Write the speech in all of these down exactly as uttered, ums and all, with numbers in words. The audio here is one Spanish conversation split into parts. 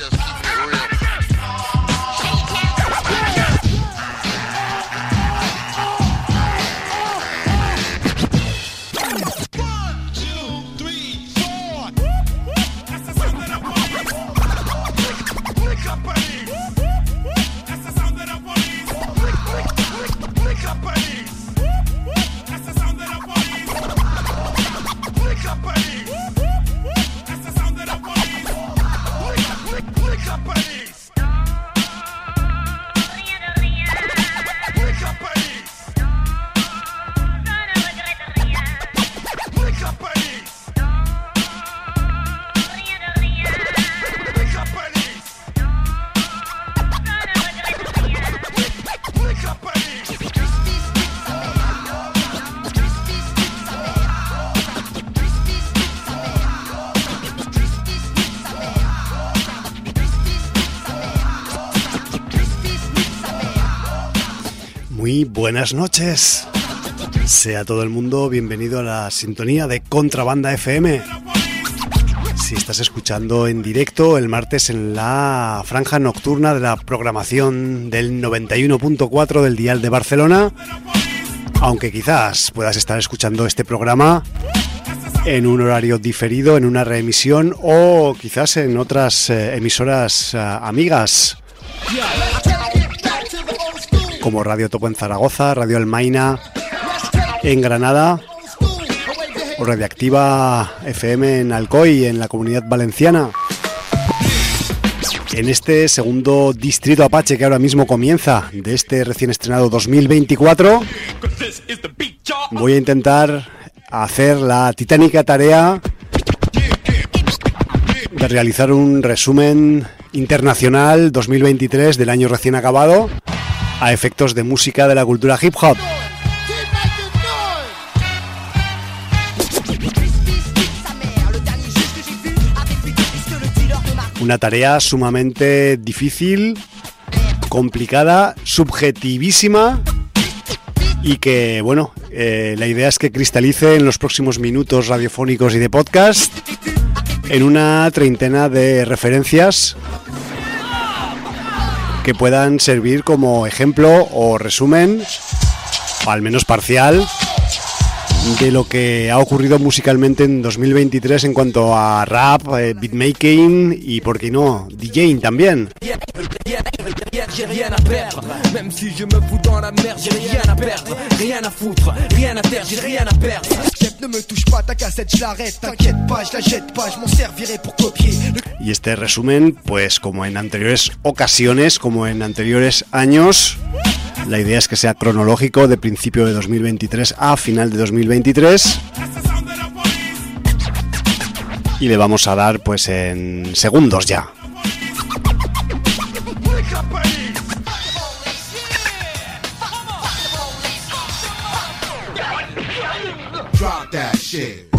Muy buenas noches. Sea todo el mundo bienvenido a la sintonía de Contrabanda F M. Si estás escuchando en directo el martes en la franja nocturna de la programación del noventa y uno punto cuatro del dial de Barcelona, aunque quizás puedas estar escuchando este programa en un horario diferido, en una reemisión o quizás en otras eh, emisoras uh, amigas, como Radio Topo en Zaragoza, Radio Almaina en Granada o Radioactiva F M en Alcoy, en la Comunidad Valenciana. En este segundo distrito Apache que ahora mismo comienza de este recién estrenado dos mil veinticuatro, voy a intentar hacer la titánica tarea de realizar un resumen internacional dos mil veintitrés del año recién acabado a efectos de música de la cultura hip hop. Una tarea sumamente difícil, complicada, subjetivísima y que, bueno, eh, la idea es que cristalice en los próximos minutos radiofónicos y de podcast en una treintena de referencias que puedan servir como ejemplo o resumen, o al menos parcial, de lo que ha ocurrido musicalmente en dos mil veintitrés en cuanto a rap, eh, beatmaking y, por qué no, DJing también. Y este resumen, pues como en anteriores ocasiones, como en anteriores años, la idea es que sea cronológico, de principio de dos mil veintitrés a final de dos mil veintitrés. Y le vamos a dar pues en segundos ya. Drop that shit.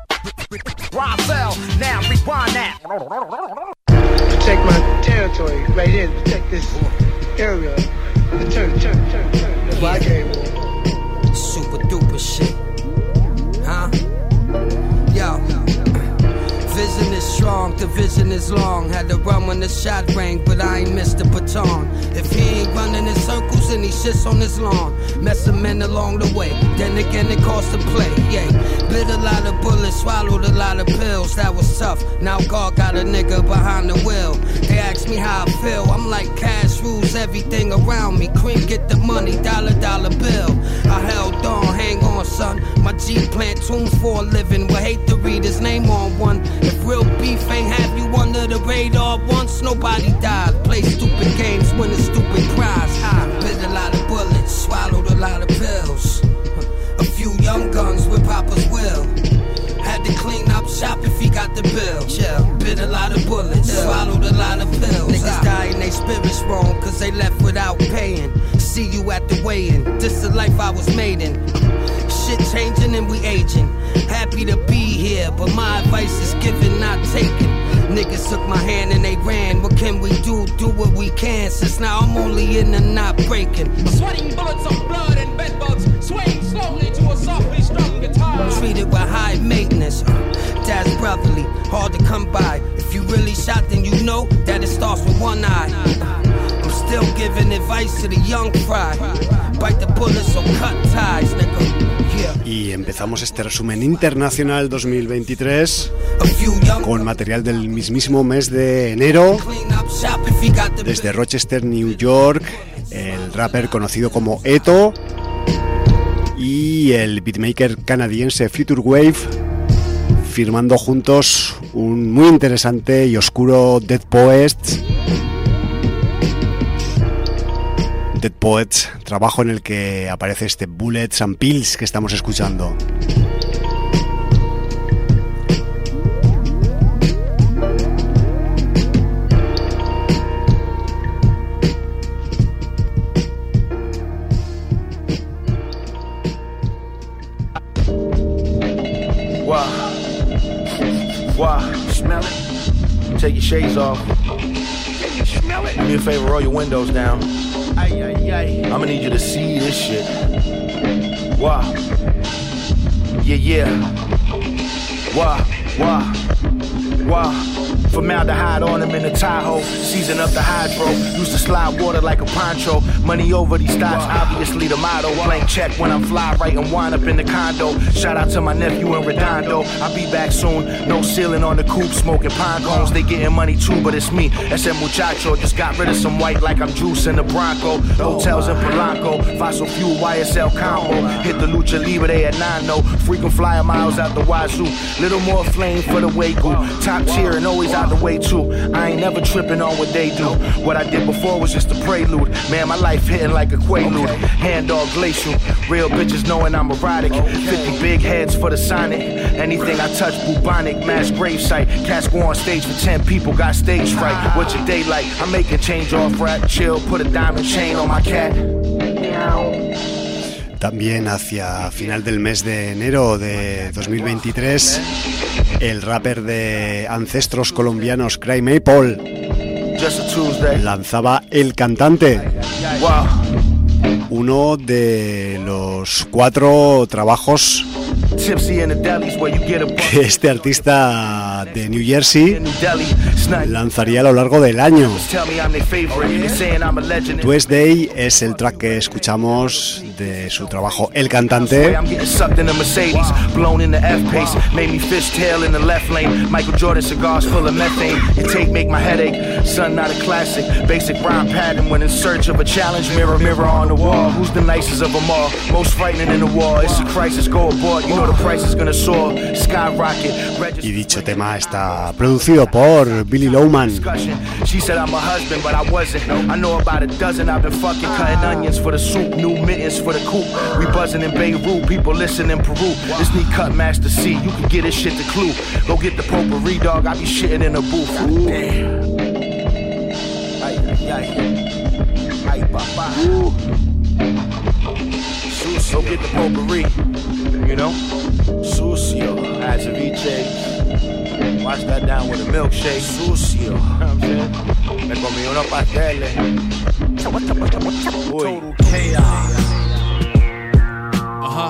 Protect my territory right here. Protect this area. Turn, turn, turn, turn. That's why I came. Super duper shit. Huh? Yo. Vision is strong, the vision is long. Had to run when the shot rang, but I ain't missed the baton. If he ain't running in circles and he shits on his lawn, mess him in along the way. Then again it costs to play, yeah. Bit a lot of bullets, swallowed a lot of pills. That was tough, now God got a nigga behind the wheel. They ask me how I feel, I'm like cash rules everything around me. Cream get the money, dollar dollar bill. I held on, hang on son. My G plant tunes for a living, would hate to read his name on one. If real beef ain't have you under the radar once, nobody died. Play stupid games, win a stupid prize. I bit a lot of bullets, swallowed a lot of pills. A few young guns with Papa's will. Had to clean up shop if he got the bill. Chill, bit a lot of bullets, yeah. Swallowed a lot of pills. Niggas die and they spirits wrong, cause they left without paying. See you at the weigh-in, this the life I was made in. Shit changing and we aging. Happy to be here, but my advice is given, not taken. Niggas took my hand and they ran. What can we do? Do what we can. Since now I'm only in and not breaking. Sweating bullets of blood and bedbugs, swaying slowly to a softly strung guitar. Treated with high maintenance. That's brotherly, hard to come by. If you really shot, then you know that it started one eye. I'm still giving advice to the young fry. Bite the bullets or cut ties, nigga. Y empezamos este resumen internacional dos mil veintitrés con material del mismísimo mes de enero. Desde Rochester, New York, el rapper conocido como Eto y el beatmaker canadiense Future Wave firmando juntos un muy interesante y oscuro Dead Poets. Dead Poets, trabajo en el que aparece este Bullets and Pills que estamos escuchando. Wow. Wow. Smell it? Take your shades off. Smell it? Do me a favor, roll your windows down. Ay, ay, ay. I'm gonna need you to see this shit. Wow. Yeah, yeah. Wow, wow, wow. Formaldehyde on him in the Tahoe. Season up the hydro. Used to slide water like a poncho. Money over these stocks, obviously the motto. Blank check when I'm fly, right and wind up in the condo. Shout out to my nephew in Redondo. I'll be back soon. No ceiling on the coupe, smoking pine cones. They getting money too, but it's me. Ese muchacho just got rid of some white like I'm juicing the Bronco. Hotels in Polanco. Fossil fuel Y S L combo. Hit the Lucha Libre at nine oh. Frequent flyer miles out the wazoo. Little more flame for the Wago. Top tier and always out the way too. I ain't never tripping on what they do. What I did before was just a prelude. Man, my life hitting like a quaalude. Hand dog glacial. Real bitches knowing I'm erotic. fifty big heads for the Sonic. Anything I touch, bubonic. Mass gravesite. Cats go on stage for ten people, got stage fright. What's your day like? I'm making change off rap. Chill, put a diamond chain on my cat. También hacia final del mes de enero de dos mil veintitrés, el rapper de ancestros colombianos Cry Maple lanzaba El Cantante, uno de los cuatro trabajos que este artista de New Jersey lanzaría a lo largo del año. Tuesday es el track que escuchamos de su trabajo El Cantante. Y dicho tema está producido por Billy Lowman. She said I'm a husband, but I wasn't. I know about a dozen. I've been fucking cutting onions for the soup, new mittens for the coop. We buzzing in Beirut, people listen in Peru. This need cut Master C. You can get this shit to Clue. Go get the potpourri, dog. I be shitting in the booth. Damn. Ay, ay, ay. Ay, papa. Go get the potpourri. You know? Sucio. Aceviche. Wash that down with a milkshake. Sucio. You know what I'm saying? Me comí unos pasteles. Total chaos. Uh-huh.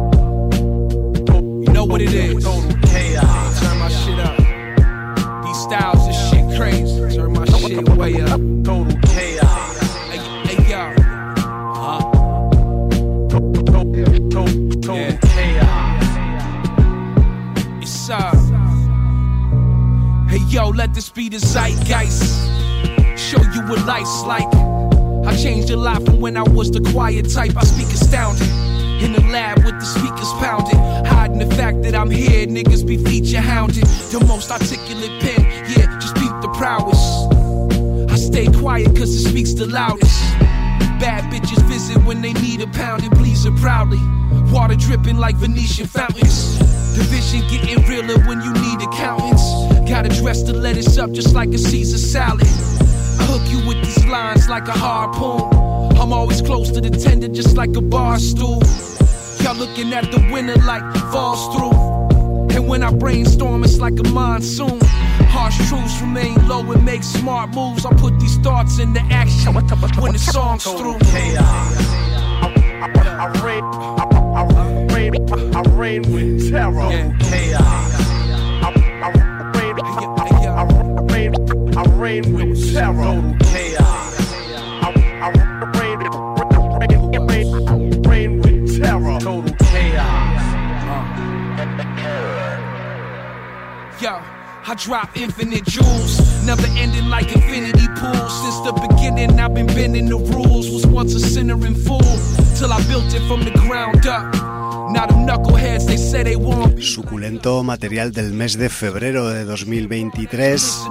You know what it is. Total chaos. Turn my shit up. These styles, this shit crazy. Turn my shit way up. Total chaos. Hey, hey, yo. Uh-huh. Total, total Yeah. chaos. It's uh. Hey yo, let this be the zeitgeist. Show you what life's like. I changed a lot from when I was the quiet type. I speak astounding. In the lab with the speakers pounding. Hiding the fact that I'm here, niggas be feature hounded. The most articulate pen, yeah, just beat the prowess. I stay quiet cause it speaks the loudest. Bad bitches visit when they need a pound and please her proudly. Water dripping like Venetian fountains. The vision getting realer when you need accountants. Gotta dress the lettuce up just like a Caesar salad. I hook you with these lines like a harpoon. I'm always close to the tender just like a bar stool. Y'all looking at the winter like falls through. And when I brainstorm it's like a monsoon. Harsh truths remain low and make smart moves. I put these thoughts into action when the song's through. I reign, I reign, I reign with terror. Yeah. Chaos. I reign, I reign, I reign with terror. Total chaos. I, I reign, reign, reign, reign with terror. Total chaos. Yo, I drop infinite jewels, never ending like infinity pools. Since the beginning, I've been bending the rules. Was once a sinner and fool, till I built it from the ground up. Now them knuckleheads, they say they won't be. Suculento material del mes de febrero de dos mil veintitrés.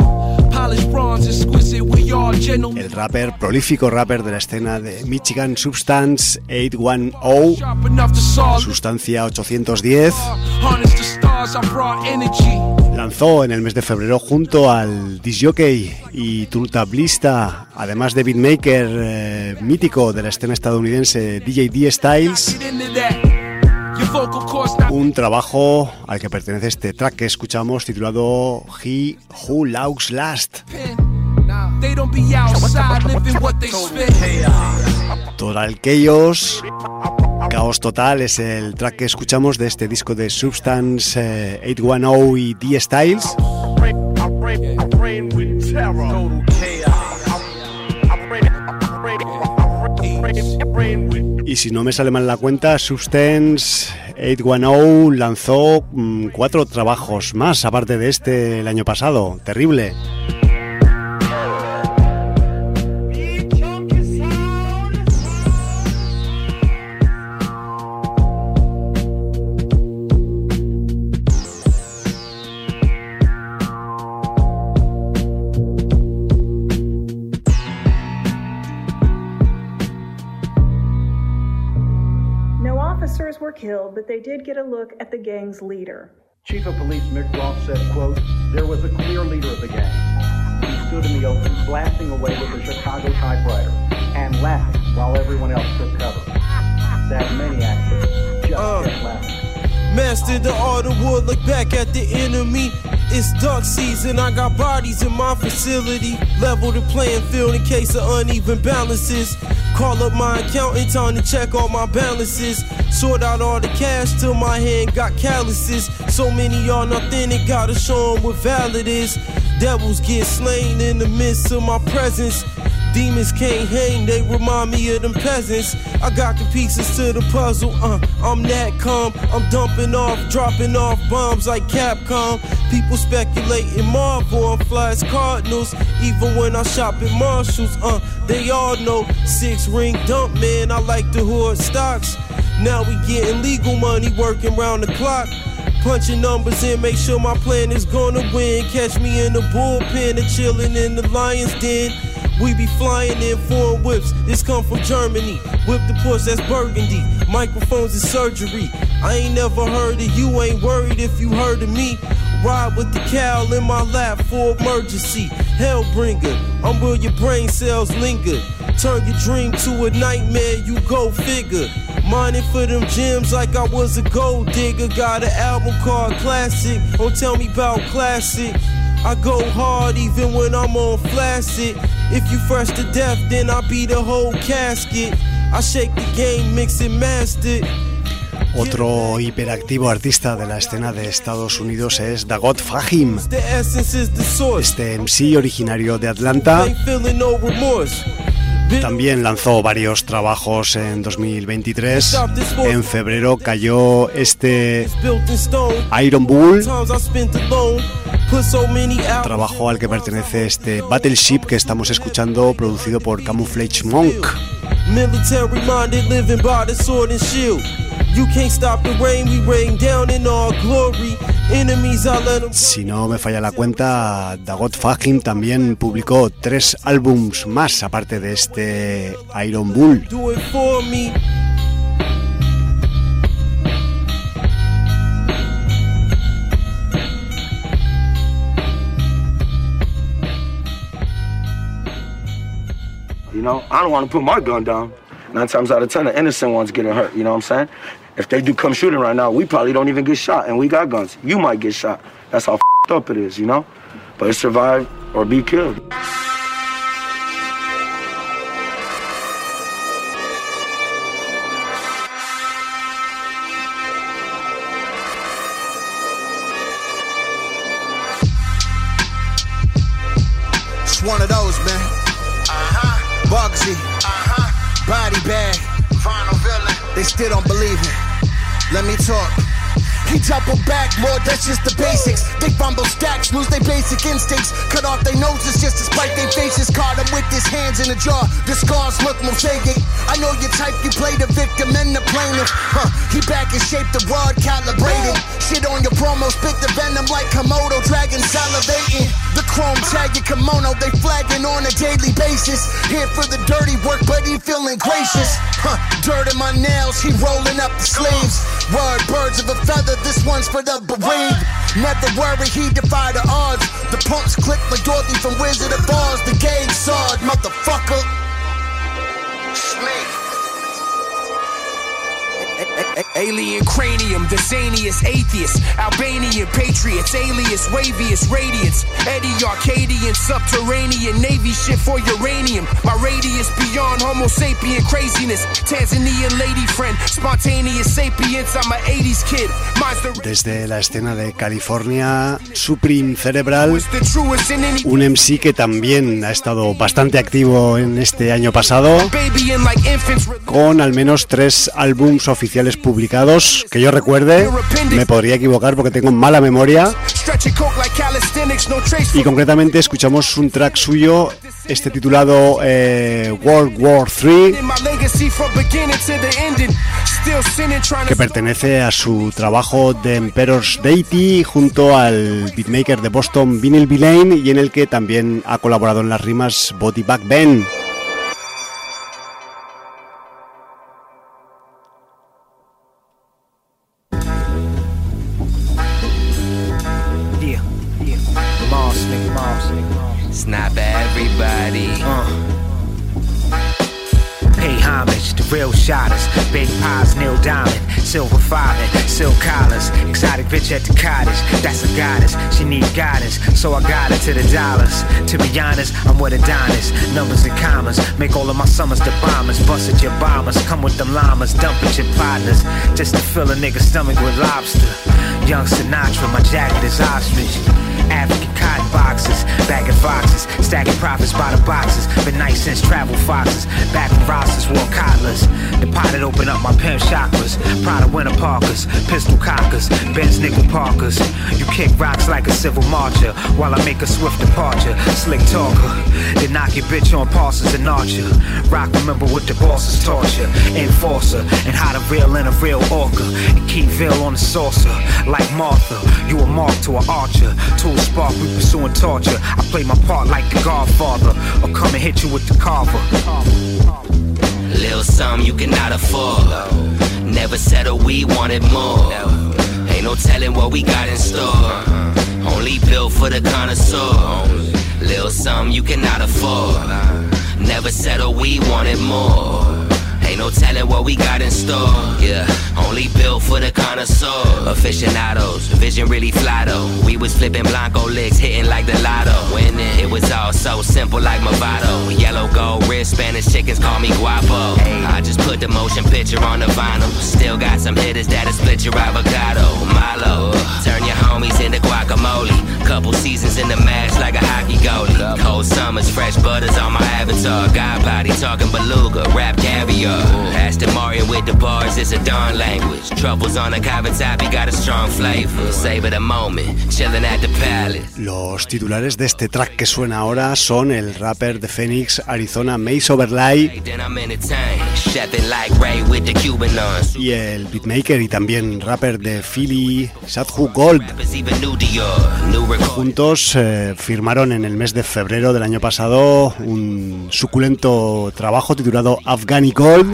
El rapper, prolífico rapper de la escena de Michigan, Substance ochocientos diez, Sustancia ochocientos diez, lanzó en el mes de febrero junto al disc-jockey y turntablista, además de beatmaker eh, mítico de la escena estadounidense, D J D Styles, un trabajo al que pertenece este track que escuchamos titulado He Who Laughs Last. Total Chaos, Caos Total es el track que escuchamos de este disco de Substance eh, ochocientos diez y D Styles. Y si no me sale mal la cuenta, Substance ochocientos diez lanzó mmm, cuatro trabajos más, aparte de este el año pasado. Terrible. Killed, but they did get a look at the gang's leader. Chief of Police Mick Ross said, quote, "There was a clear leader of the gang. He stood in the open, blasting away with a Chicago typewriter and laughing while everyone else took cover. That maniac just uh, kept laughing." Mastered the art of war, look back at the enemy. It's duck season, I got bodies in my facility. Level the playing field in case of uneven balances. Call up my accountant, time to check all my balances. Sort out all the cash till my hand got calluses. So many y'all authentic, gotta show them what valid is. Devils get slain in the midst of my presence. Demons can't hang, they remind me of them peasants. I got the pieces to the puzzle, uh, I'm that calm. I'm dumping off, dropping off bombs like Capcom. People speculating Marvel on flies Cardinals. Even when I shop at Marshalls, uh, they all know. Six ring dump, man, I like to hoard stocks. Now we getting legal money, working round the clock. Punching numbers in, make sure my plan is gonna win. Catch me in the bullpen and chilling in the lion's den. We be flying in foreign whips, this come from Germany. Whip the Porsche, that's burgundy. Microphones is surgery. I ain't never heard of you, ain't worried if you heard of me. Ride with the cowl in my lap for emergency. Hellbringer, I'm where your brain cells linger. Turn your dream to a nightmare, you go figure. Mining for them gems like I was a gold digger. Got an album called Classic, don't tell me about classic. I go hard even when I'm on flaccid. If you fresh to death, then I be the whole casket. I shake the game, mix and master. Otro hiperactivo artista de la escena de Estados Unidos es Dagot Fahim, este M C originario de Atlanta. También lanzó varios trabajos en dos mil veintitrés. En febrero cayó este Iron Bull, trabajo al que pertenece este Battleship que estamos escuchando, producido por Camouflage Monk. Si no me falla la cuenta, Dagot Fahim también publicó tres álbums más aparte de este Iron Bull. You know, I don't want to put my gun down. Nine times out of ten, the innocent ones getting hurt, you know what I'm saying? If they do come shooting right now, we probably don't even get shot, and we got guns. You might get shot. That's how f***ed up it is, you know? But it's survive or be killed. It's one of those, man. Uh-huh. Bugsy. Uh-huh. Body bag. Final villain. They still don't believe it. Let me talk. He double back, Lord, that's just the basics. They fumble stacks, lose their basic instincts. Cut off their noses just to spite their faces. Caught him with his hands in the jar. The scars look mosaic. I know your type, you play the victim and the plaintiff. Huh, he back in shape, the rod calibrated. Shit on your promo, spit the venom like Komodo. Dragon salivating. The chrome tag your kimono, they flagging on a daily basis. Here for the dirty work, but he feeling gracious. Huh, dirt in my nails, he rolling up the sleeves. Word, birds of a feather, this one's for the bereaved. Never worry, he defy the odds. The punks click like Dorothy from Wizard of Oz. The gauge sword, motherfucker. Snake. Alien cranium, the zaniest atheist, Albanian patriots, alias, waviest radiance, Eddie Arcadian, subterranean, Navy shit for uranium, my radius beyond homo sapien craziness, Tanzanian lady friend, spontaneous sapiens, I'm an eighties kid. Desde la escena de California, Supreme Cerebral, un M C que también ha estado bastante activo en este año pasado, con al menos tres álbums oficiales publicados, que yo recuerde. Me podría equivocar porque tengo mala memoria, y concretamente escuchamos un track suyo, este titulado eh, World War tres, que pertenece a su trabajo The Emperor's Deity junto al beatmaker de Boston Vinyl Villain, y en el que también ha colaborado en las rimas Body Bag Ben. It's not for everybody. Uh. Pay homage to real shotters. Big pies, Neil Diamond, silver filing, silk collars. Exotic bitch at the cottage, that's a goddess. She need guidance, so I got her to the dollars. To be honest, I'm with Adonis. Numbers and commas, make all of my summers the bombers. Bust at your bombers, come with them llamas. Dump at your partners, just to fill a nigga's stomach with lobster. Young Sinatra, my jacket is ostrich. African cotton boxes, bagging foxes, stacking profits by the boxes. Been nice since travel foxes, back when rosters wore cotlers. Departed, open up my pimp chakras. Prada winter parkers, pistol cockers, Benz nickel parkers. You kick rocks like a civil marcher, while I make a swift departure. Slick talker, then knock your bitch on passes and archer. Rock, remember what the bosses taught you. Enforcer, and how to reel in a real orca. And Keyville on the saucer, like Martha. You a mark to an archer. Tool spark, we pursuing torture. I play my part like the Godfather, or come and hit you with the carver. Little something you cannot afford. Never settle, we wanted more. Ain't no telling what we got in store. Only built for the connoisseur. Little something you cannot afford. Never settle, we wanted more. Ain't no telling what we got in store. Yeah, only built for the connoisseur. Aficionados, vision really fly though. We was flipping Blanco licks, hitting like the lotto. Winning, it was all so simple like Movado. Yellow gold wrist, Spanish chickens call me Guapo. I just put the motion picture on the vinyl. Still got some hitters that'll split your avocado. Milo, turn your homies into guacamole. Couple seasons in the match like a hockey goalie. Cold summers, fresh butters on my avatar. God body talking beluga, rap caviar. Aston Martin with the bars, it's a darn language. Troubles on the cover top, he got a strong flavor. Savor the moment, chilling at the palace. Los titulares de este track que suena ahora son el rapper de Phoenix, Arizona, Mace Overlay, y el beatmaker y también rapper de Philly, Sadhu Gold. Juntos eh, firmaron en el mes de febrero del año pasado un suculento trabajo titulado Afghani Gold,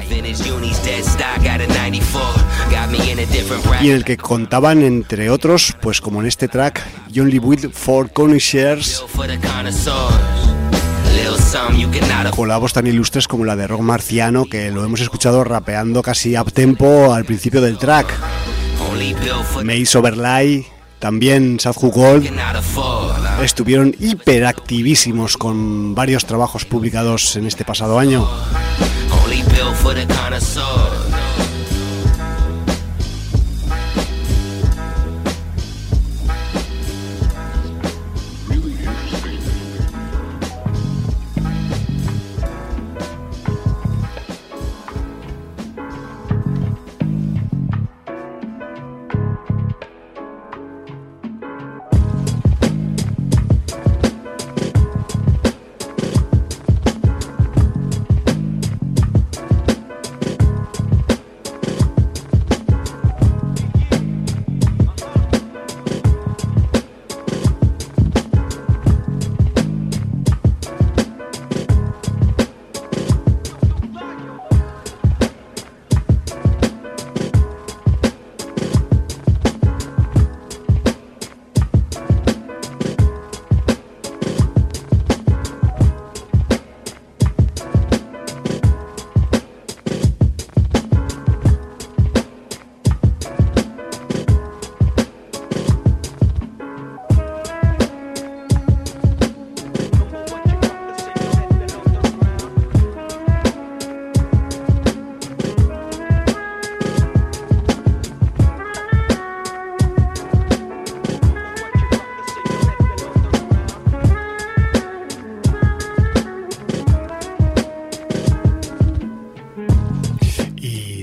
y en el que contaban, entre otros, pues como en este track, You Only With For Connoisseurs, colabos tan ilustres como la de Rock Marciano, que lo hemos escuchado rapeando casi up tempo al principio del track. Mace Overlay, también Sadhu Gold, estuvieron hiperactivísimos con varios trabajos publicados en este pasado año.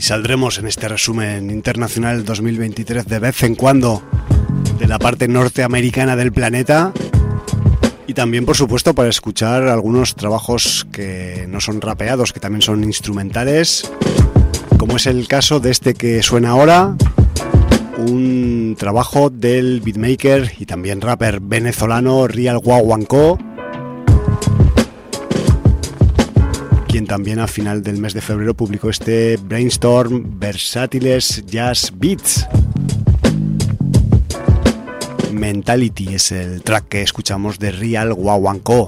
saldremos en este resumen internacional dos mil veintitrés de vez en cuando de la parte norteamericana del planeta, y también por supuesto para escuchar algunos trabajos que no son rapeados, que también son instrumentales, como es el caso de este que suena ahora, un trabajo del beatmaker y también rapper venezolano Real Guaguancó, quien también a final del mes de febrero publicó este Brainstorm Versatiles Jazz Beats. Mentality es el track que escuchamos de Real Guaguancó.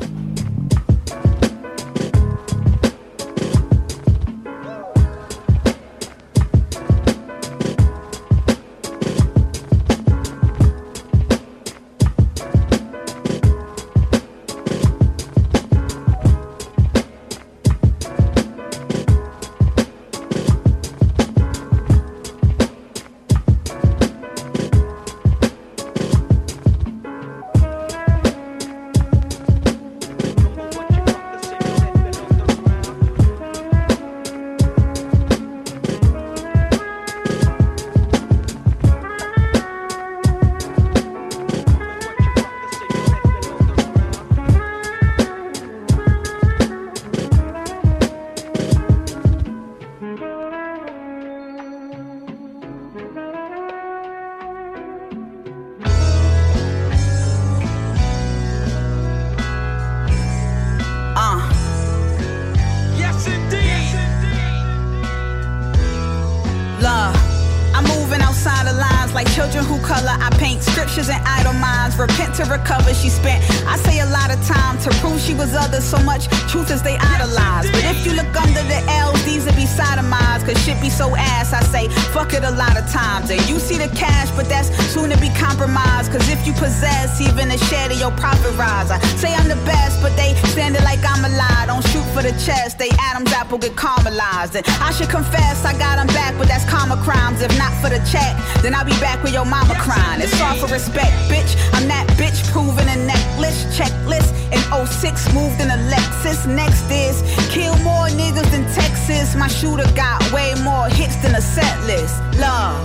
I should confess I got them back, but that's karma crimes. If not for the check, then I'll be back with your mama crying. It's all for respect, bitch. I'm that bitch proving a necklace checklist. In oh six moved in a Lexus. Next is kill more niggas than Texas. My shooter got way more hits than a set list. Love.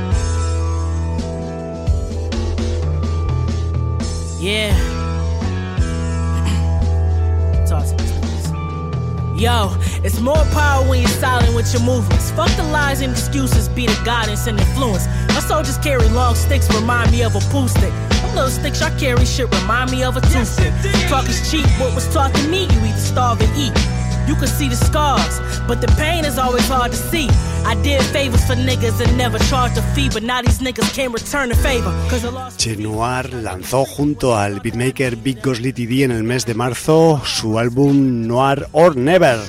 Yeah. Talk to me. Yo, it's more power when you're silent with your movements. Fuck the lies and excuses, be the guidance and influence. My soldiers carry long sticks, remind me of a pool stick. Them little sticks I carry shit remind me of a toothpick. Talk is cheap, what was taught to me, you either starve or eat. You can see the scars, but the pain is always hard to see. I did favors for niggas and never charged a fee, but now these niggas can't return the favor. Che Noir lanzó junto al beatmaker Big Goss Litty D en el mes de marzo su álbum Noir or Never.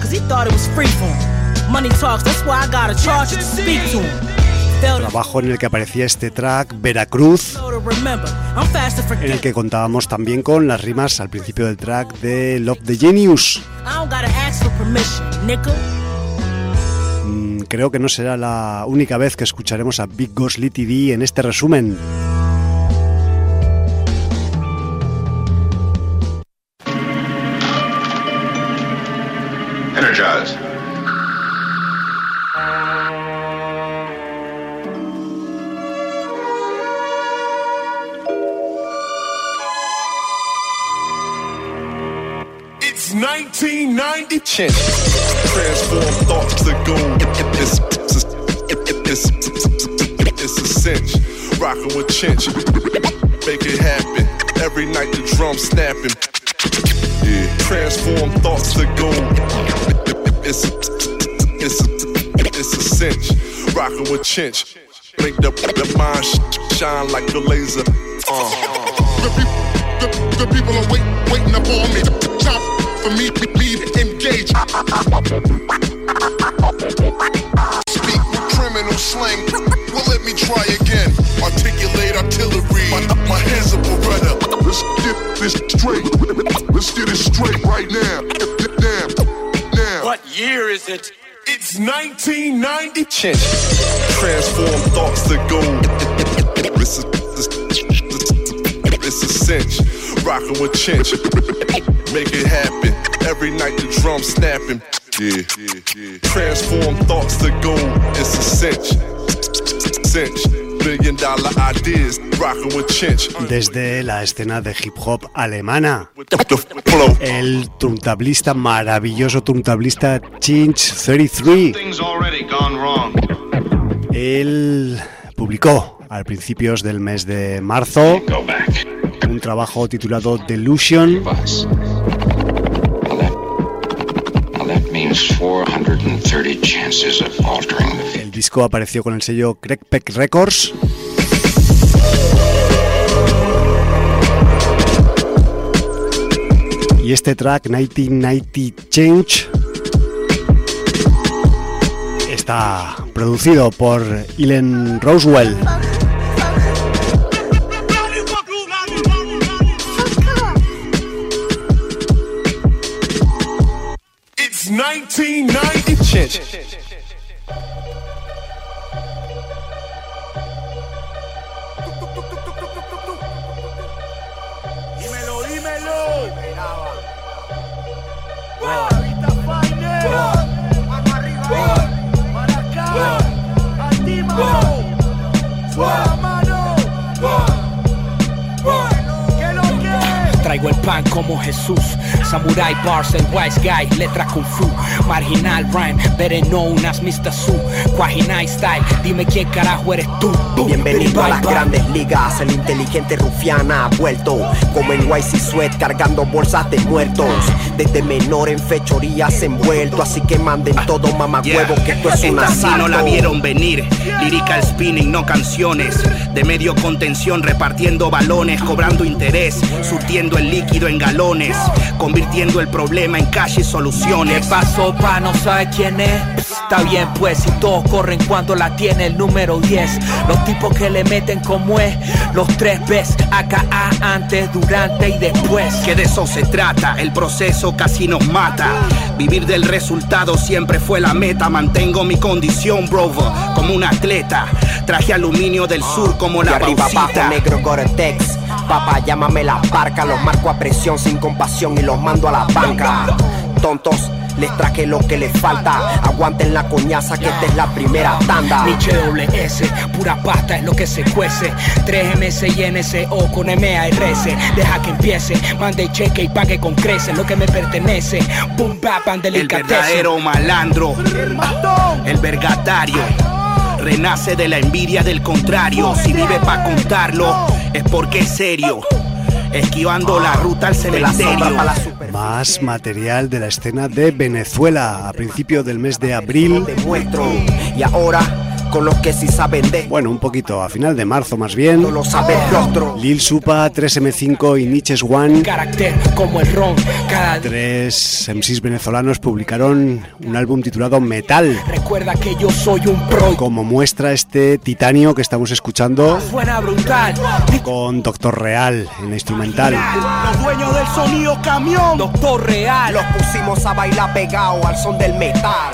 Trabajo en el que aparecía este track Veracruz, en el que contábamos también con las rimas al principio del track de Love the Genius. Mm, creo que no será la única vez que escucharemos a Big Goss Litty D en este resumen. Energize. nineteen ninety Chin. Transform thoughts to gold. It's, it's, it's, it's a cinch. Rockin' with Chinch. Make it happen. Every night the drum snapping. Yeah. Transform thoughts to gold. It's, it's, it's a cinch. Rockin' with Chinch. Make the, the mind shine like a laser. Uh. The, the, the people are wait, waiting up on me. Chop. For me, me to engage. Speak with criminal slang. Well, let me try again. Articulate artillery. My, my hands are Beretta. Let's get this straight. Let's get it straight right now. Now, now. What year is it? It's nineteen ninety Chin. Transform thoughts to gold. This is it's a cinch. Rockin' with Chinch. Make it happen. Every night the drum snapping. Yeah, yeah, yeah. Transform thoughts to gold. It's a cinch. Cinch. Billion dollar ideas. Rockin' with Chinch. Desde la escena de hip hop alemana, el turntablista, maravilloso turntablista Chinch treinta y tres. Él publicó a principios del mes de marzo un trabajo titulado Delusion. El disco apareció con el sello Craig Peck Records. Y este track, mil novecientos noventa Change, está producido por Ilan Rosewell. It's nineteen ninety Chinch. Dímelo, dímelo. Traigo el pan como Jesús, Samurai Bars, el Wise Guy, letra Kung Fu, Marginal Rhyme, better known as mister Su, Quajinai Style, dime quién carajo eres tú. Bienvenido a las grandes ligas, el inteligente rufián ha vuelto, como en Y C Sweat cargando bolsas de muertos, desde menor en fechorías envuelto, así que manden todo mamagüevo que esto es un asalto. No la vieron venir, lyrical spinning, no canciones, de medio contención repartiendo balones, cobrando interés, surtiendo el líquido en galones, convirtiendo el problema en cash y soluciones. ¿Qué pasó, pa? ¿No sabe quién es? Está bien pues, y todos corren cuando la tiene el número diez. Los tipos que le meten como es, los tres B's, A K A antes, durante y después. Que de eso se trata, el proceso casi nos mata. Vivir del resultado siempre fue la meta. Mantengo mi condición, brother, como un atleta. Traje aluminio del sur como la arriba pausita. Abajo negro Gore-Tex, papá llámame la barca. Los marco a presión sin compasión y los mando a la banca. Tontos, les traje lo que les falta. Aguanten la coñaza que esta es la primera tanda. Nietzsche doble S, pura pasta es lo que se cuece. tres M S y N S O con M A R S. Deja que empiece, mande cheque y pague con creces lo que me pertenece. Boom bap and delicatese. El verdadero malandro, el vergatario, renace de la envidia del contrario. Si vive pa' contarlo, es porque es serio. Esquivando la ruta al cementerio. Más material de la escena de Venezuela a principios del mes de abril. Y ahora con los que sí saben de. Bueno, un poquito a final de marzo más bien. No lo sabe el otro. Lil Supa, tres eme cinco y Niches One. Carácter como el ron. Cada Tres M Cs venezolanos publicaron un álbum titulado Metal. Recuerda que yo soy un pro. Como muestra este titanio que estamos escuchando. Suena brutal. Con Doctor Real en la instrumental. Los dueños del sonido camión. Doctor Real. Los pusimos a bailar pegado al son del metal.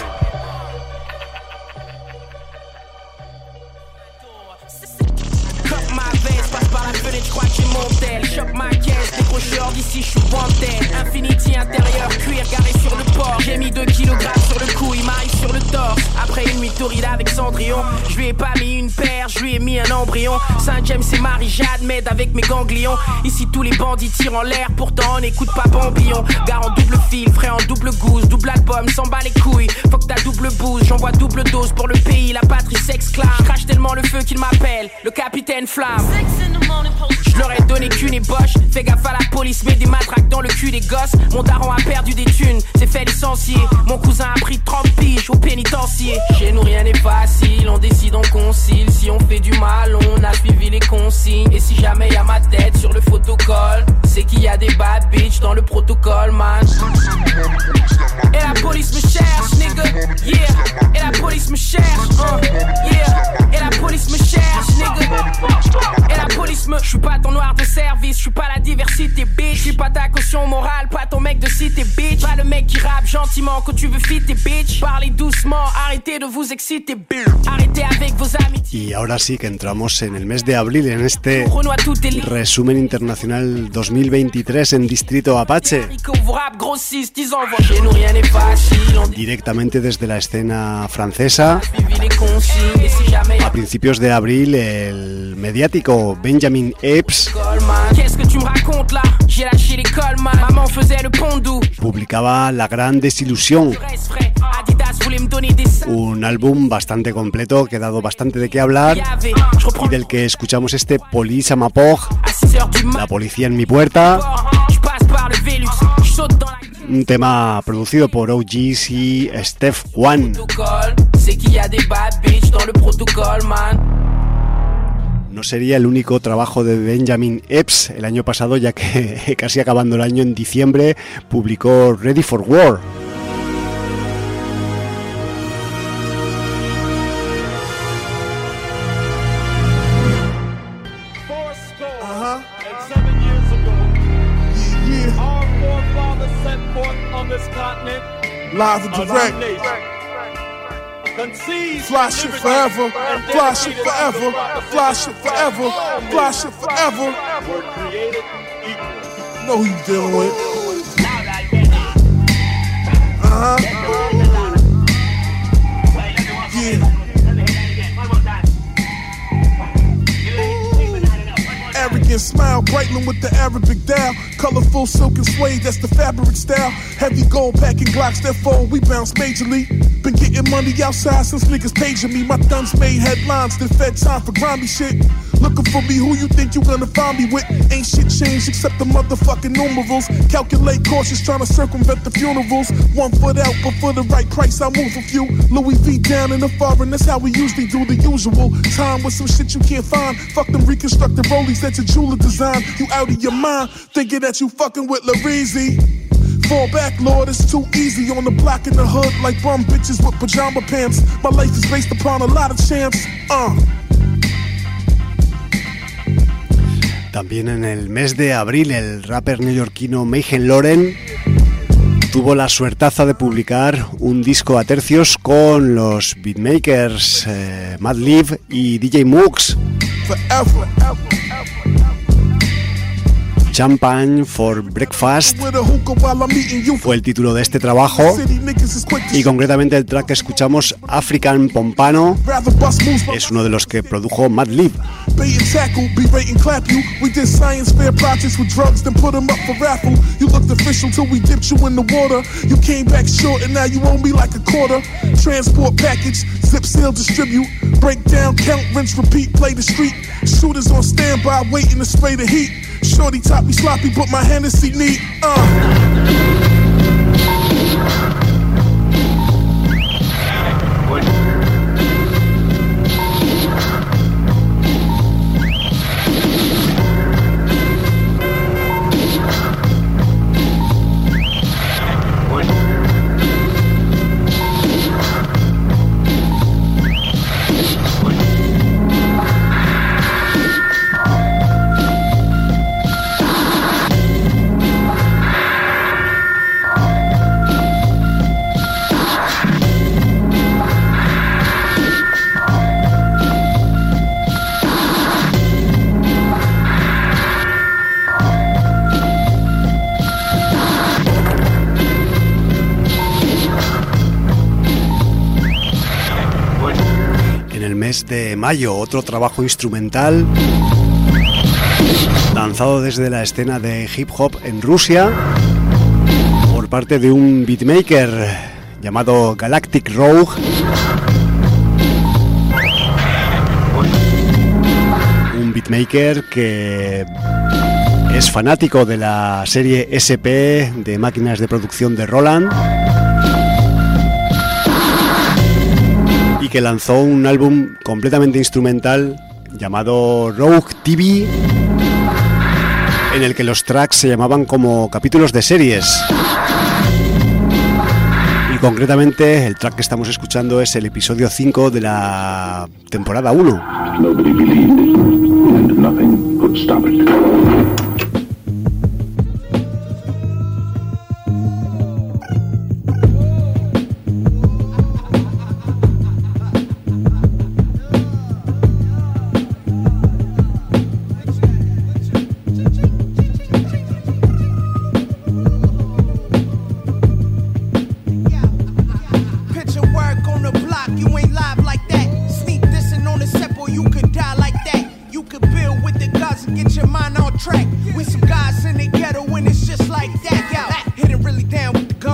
Crois que j'ai mon tel, chope ma caisse, décrocheur d'ici, je suis pantel. Infinity intérieur, cuir garé sur le port. J'ai mis deux kilogrammes sur le cou, il m'arrive sur le torse. Après une nuit torride avec Cendrillon, je lui ai pas mis une paire, je lui ai mis un embryon. Saint-James et Marie-Jade m'aident avec mes ganglions. Ici tous les bandits tirent en l'air, pourtant on n'écoute pas Bambillon. Gare en double fil, frais en double gousse, double album, s'en bat les couilles. Faut que t'as double boost, j'envoie double dose pour le pays, la patrie s'exclame. Je crache tellement le feu qu'il m'appelle, le capitaine Flamme. Je leur ai donné qu'une ébauche. Fais gaffe à la police, mets des matraques dans le cul des gosses. Mon daron a perdu des thunes, s'est fait licencier. Mon cousin a pris trente piges au pénitencier. Chez nous rien n'est facile, on décide, on concile. Si on fait du mal, on a suivi les consignes. Et si jamais y'a ma tête sur le photocall, c'est qu'il y a des bad bitches dans le protocole, man. Et la police me cherche, nigga, yeah. Et la police me cherche, uh, yeah. Et la police me cherche, nigga. Et la police me... J'suis pas ton noir de service, j'suis pas la diversité, bitch. J'suis pas ta caution morale, pas ton mec de cité, bitch. pas le mec qui rappe gentiment quand tu veux fit tes bitch. Parlez doucement, arrêtez de vous exciter, bitch. Arrêtez avec vos amis. Y ahora sí que entramos en el mes de abril, en este resumen internacional dos mil veintitrés en Distrito Apache. Directamente desde la escena francesa. A principios de abril, el mediático Benjamin Epps publicaba La Gran Desilusión, un álbum bastante completo que ha dado bastante de qué hablar y del que escuchamos este Police à ma porte, La policía en mi puerta, un tema producido por O Gs y Steph One. No sería el único trabajo de Benjamin Epps el año pasado, ya que casi acabando el año, en diciembre, publicó Ready for War. Live and direct. Fly shit forever. Fly shit forever. Fly shit forever. Fly shit forever. Know who you dealing with. Uh huh. Yeah. Arrogant smile, brightening with the Arabic dial. Colorful silk and suede, that's the fabric style. Heavy gold packing Glocks that fold, we bounce majorly. Been getting money outside since niggas paging me. My thumbs made headlines, then fed time for grimy shit. Looking for me, who you think you gonna find me with? Ain't shit changed except the motherfucking numerals. Calculate cautious, trying to circumvent the funerals. One foot out, but for the right price, I move a few. Louis V down in the foreign, that's how we usually do the usual. Time with some shit you can't find. Fuck them reconstructed rollies that your jeweler designed. You out of your mind, thinking that you fucking with Lareezy. Fall back, Lord, it's too easy on the block in the hood like bum bitches with pajama pants. My life is based upon a lot of chance. Uh. También en el mes de abril, el rapper neoyorquino Mayhem Lauren tuvo la suertaza de publicar un disco a tercios con los beatmakers eh, Madlib y D J Mooks. Champagne for Breakfast fue el título de este trabajo, y concretamente el track que escuchamos, African Pompano, es uno de los que produjo Madlib. Shorty top me sloppy, but my Hennessy neat. Uh. De mayo, otro trabajo instrumental lanzado desde la escena de hip hop en Rusia por parte de un beatmaker llamado Galactic Rogue, un beatmaker que es fanático de la serie S P de máquinas de producción de Roland y que lanzó un álbum completamente instrumental llamado Rogue T V, en el que los tracks se llamaban como capítulos de series. Y concretamente el track que estamos escuchando es el episodio cinco de la temporada uno. Nobody believed it, and nothing could stop it.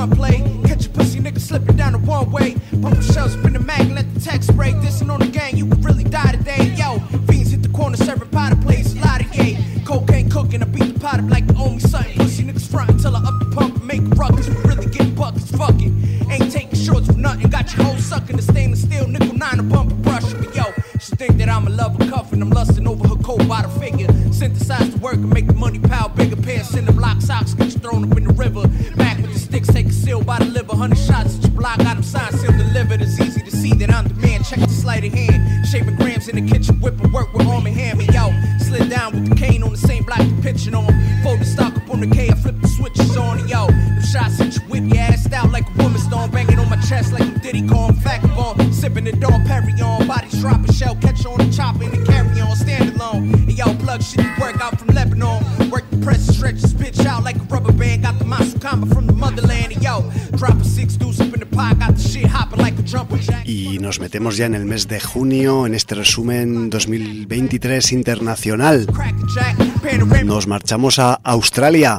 gunplay. Catch a pussy nigga slipping down the one way. Pump shells up in the mag, let the tech spray. Dissing on the gang, you could really die today. Yo, fiends hit the corner serving powder plates, a lot of yay. Cocaine cooking, I beat the pot up like the owe me something. Pussy niggas front until I up the pump and make a ruckus. We really get buckets, fuck it. Ain't taking shorts for nothing, got your whole sucking the stainless steel nickel nine, a bumper brush. But yo, she think that I'm a lover cuff and I'm lusting over her cold bottle figure. Synthesize the work and make the money pile bigger. Pair of cinder block socks, get you thrown up in the river. Back with the sticks, take a seal by the liver. Hundred shots at your block, got them signed, sealed, delivered. It's easy to see that I'm the man. Check the sleight of hand. Shaving grams in the kitchen, whipping work with arm and hand. Me out, slid down with the cane on the same block the pitching on. Fold the stock up on the K, I flip the switches on. And yo, them shots hit you, whip your ass out like a woman stone. Banging on my chest like a Diddy Kong. Vagabond, sipping the Dom Perignon. Bodies dropping, shell catch on the chopper and the carry on. Stand alone. And yo, plug shit you work out from Lebanon. Work the press, stretch the bitch out like a rubber band. Got the Masu Kamba from the motherland. And yo, drop a six deuce up in the pot. Got the shit hopping like a jumper jack. Y nos metemos ya en el mes de junio, en este resumen dos mil veintitrés internacional. Nos marchamos a Australia.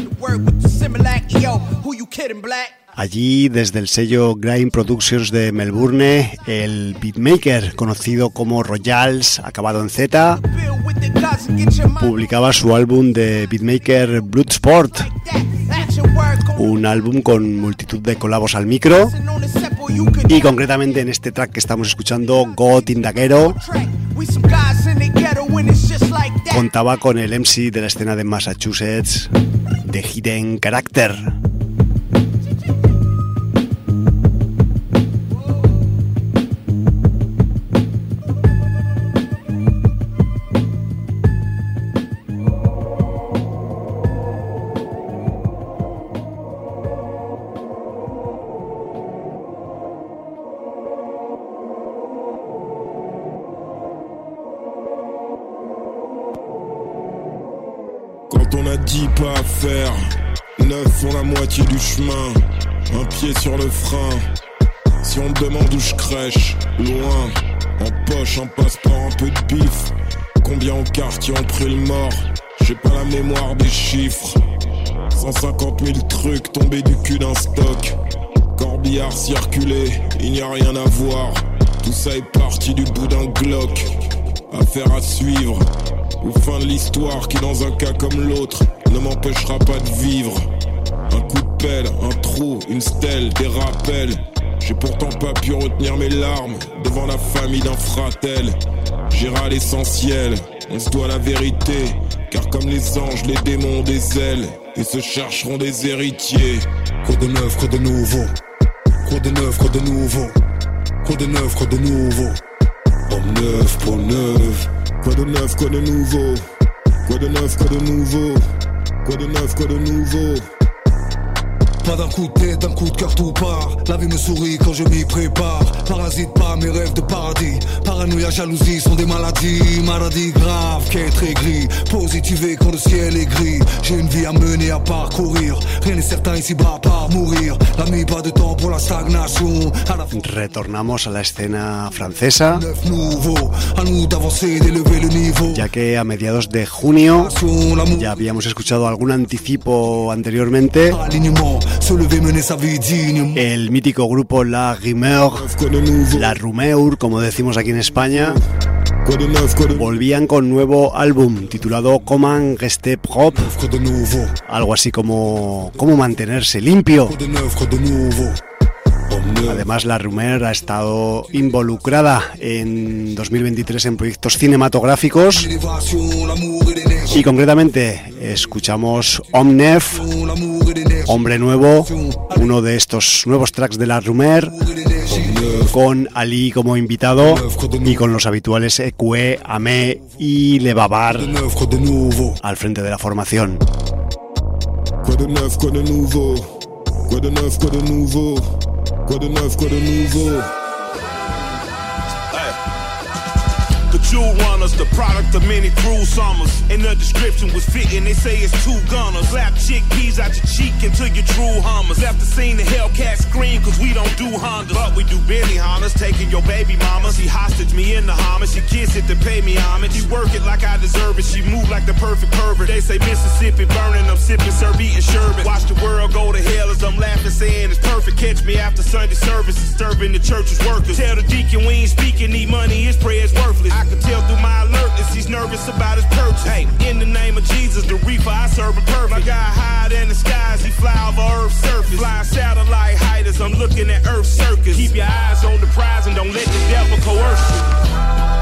Allí, desde el sello Grime Productions de Melbourne, el beatmaker conocido como Royals, acabado en Z, publicaba su álbum de beatmaker Bloodsport, un álbum con multitud de colabos al micro, y concretamente en este track que estamos escuchando, God in the Ghetto, contaba con el M C de la escena de Massachusetts, The Hidden Character. On a dix pas à faire, neuf font la moitié du chemin, un pied sur le frein. Si on me demande où je crèche, loin, en poche, un passeport, un peu de bif. Combien au quartier ont pris le mort, j'ai pas la mémoire des chiffres. cent cinquante mille trucs tombés du cul d'un stock. Corbillard circulé, il n'y a rien à voir. Tout ça est parti du bout d'un Glock. Affaire à suivre. Ou fin de l'histoire qui dans un cas comme l'autre ne m'empêchera pas de vivre. Un coup de pelle, un trou, une stèle, des rappels. J'ai pourtant pas pu retenir mes larmes devant la famille d'un fratel. J'irai à l'essentiel, on se doit la vérité. Car comme les anges, les démons ont des ailes et se chercheront des héritiers. Quoi de neuf, quoi de nouveau? Quoi de neuf, quoi de nouveau? Quoi de neuf, quoi de nouveau? Pomme neuf, pomme neuf. Quoi de neuf, quoi de nouveau? Quoi de neuf, quoi de nouveau? Quoi de neuf, quoi de nouveau? Pas d'un coup de tête, un coup de cœur tout part. La vie me sourit quand je m'y prépare. Parasite pas mes rêves de paradis. Paranoïa, jalousie sont des maladies. Maladies graves, qu'être aigri. Positivé quand le ciel est gris. J'ai une vie à mener, à parcourir. Rien n'est certain ici-bas à part mourir. La nuit, pas de temps pour la stagnation. La... Retornamos a la escena francesa, nouveau, à nous d'avancer, d'élever le niveau. Ya que a mediados de junio ya habíamos escuchado algún anticipo anteriormente. El mítico grupo La Rumeur, La Rumeur, como decimos aquí en España, volvían con nuevo álbum titulado Comment rester propre, algo así como cómo mantenerse limpio. Además, La Rumeur ha estado involucrada en dos mil veintitrés en proyectos cinematográficos y concretamente escuchamos Homme Neuf, Hombre Nuevo, uno de estos nuevos tracks de La Rumeur, con Ali como invitado y con los habituales Ekwe, Amé y Lebabar al frente de la formación. Quoi de neuf, quoi de nouveau? Quoi de neuf, quoi de nouveau? Quoi de neuf, quoi de nouveau? The jewel runners, the product of many cruel summers. And the description was fitting, they say it's two gunners. Slap chickpeas out your cheek until you true hummers. Left the scene, the Hellcat scream, cause we don't do Hondas. But we do Benny Hondas, taking your baby mama. She hostage me in the Hummer, she kiss it to pay me homage. She work it like I deserve it, she move like the perfect pervert. They say Mississippi burning, I'm sipping, serve eating sherbet. Watch the world go to hell as I'm laughing, saying catch me after Sunday service disturbing the church's workers. Tell the deacon we ain't speaking, need money, his prayer's worthless. I can tell through my alertness, he's nervous about his purchase. Hey, in the name of Jesus, the reefer I serve him perfect. My guy higher than the skies, he fly over Earth's surface. Flying satellite height as I'm looking at Earth's circus. Keep your eyes on the prize and don't let the devil coerce you.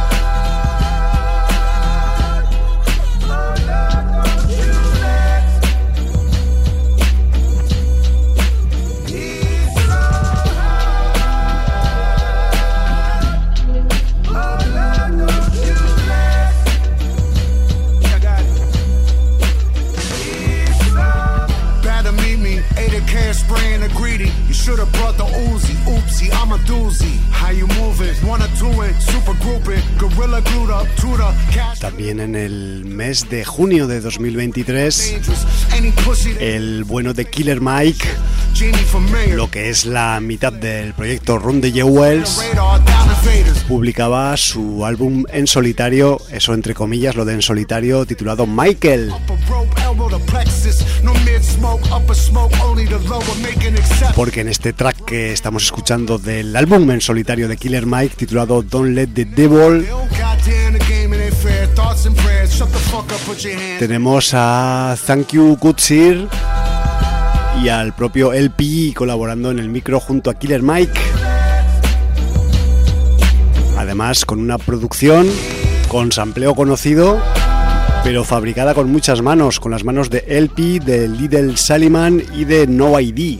Spraying the greedy, you should have brought the Uzi. Oopsie, I'm a doozy. How you moving? Wanna do it? Super grouping, gorilla glued up to the cash. También en el mes de junio de dos mil veintitrés, el bueno de Killer Mike, lo que es la mitad del proyecto Run the Jewels, publicaba su álbum en solitario, eso entre comillas, lo de en solitario, titulado Michael. Porque en este track que estamos escuchando del álbum en solitario de Killer Mike, titulado Don't Let the Devil, tenemos a Thank You Goodsir y al propio L P colaborando en el micro junto a Killer Mike. Además, con una producción con sampleo conocido, pero fabricada con muchas manos, con las manos de L P, de Lidl Saliman y de No I D.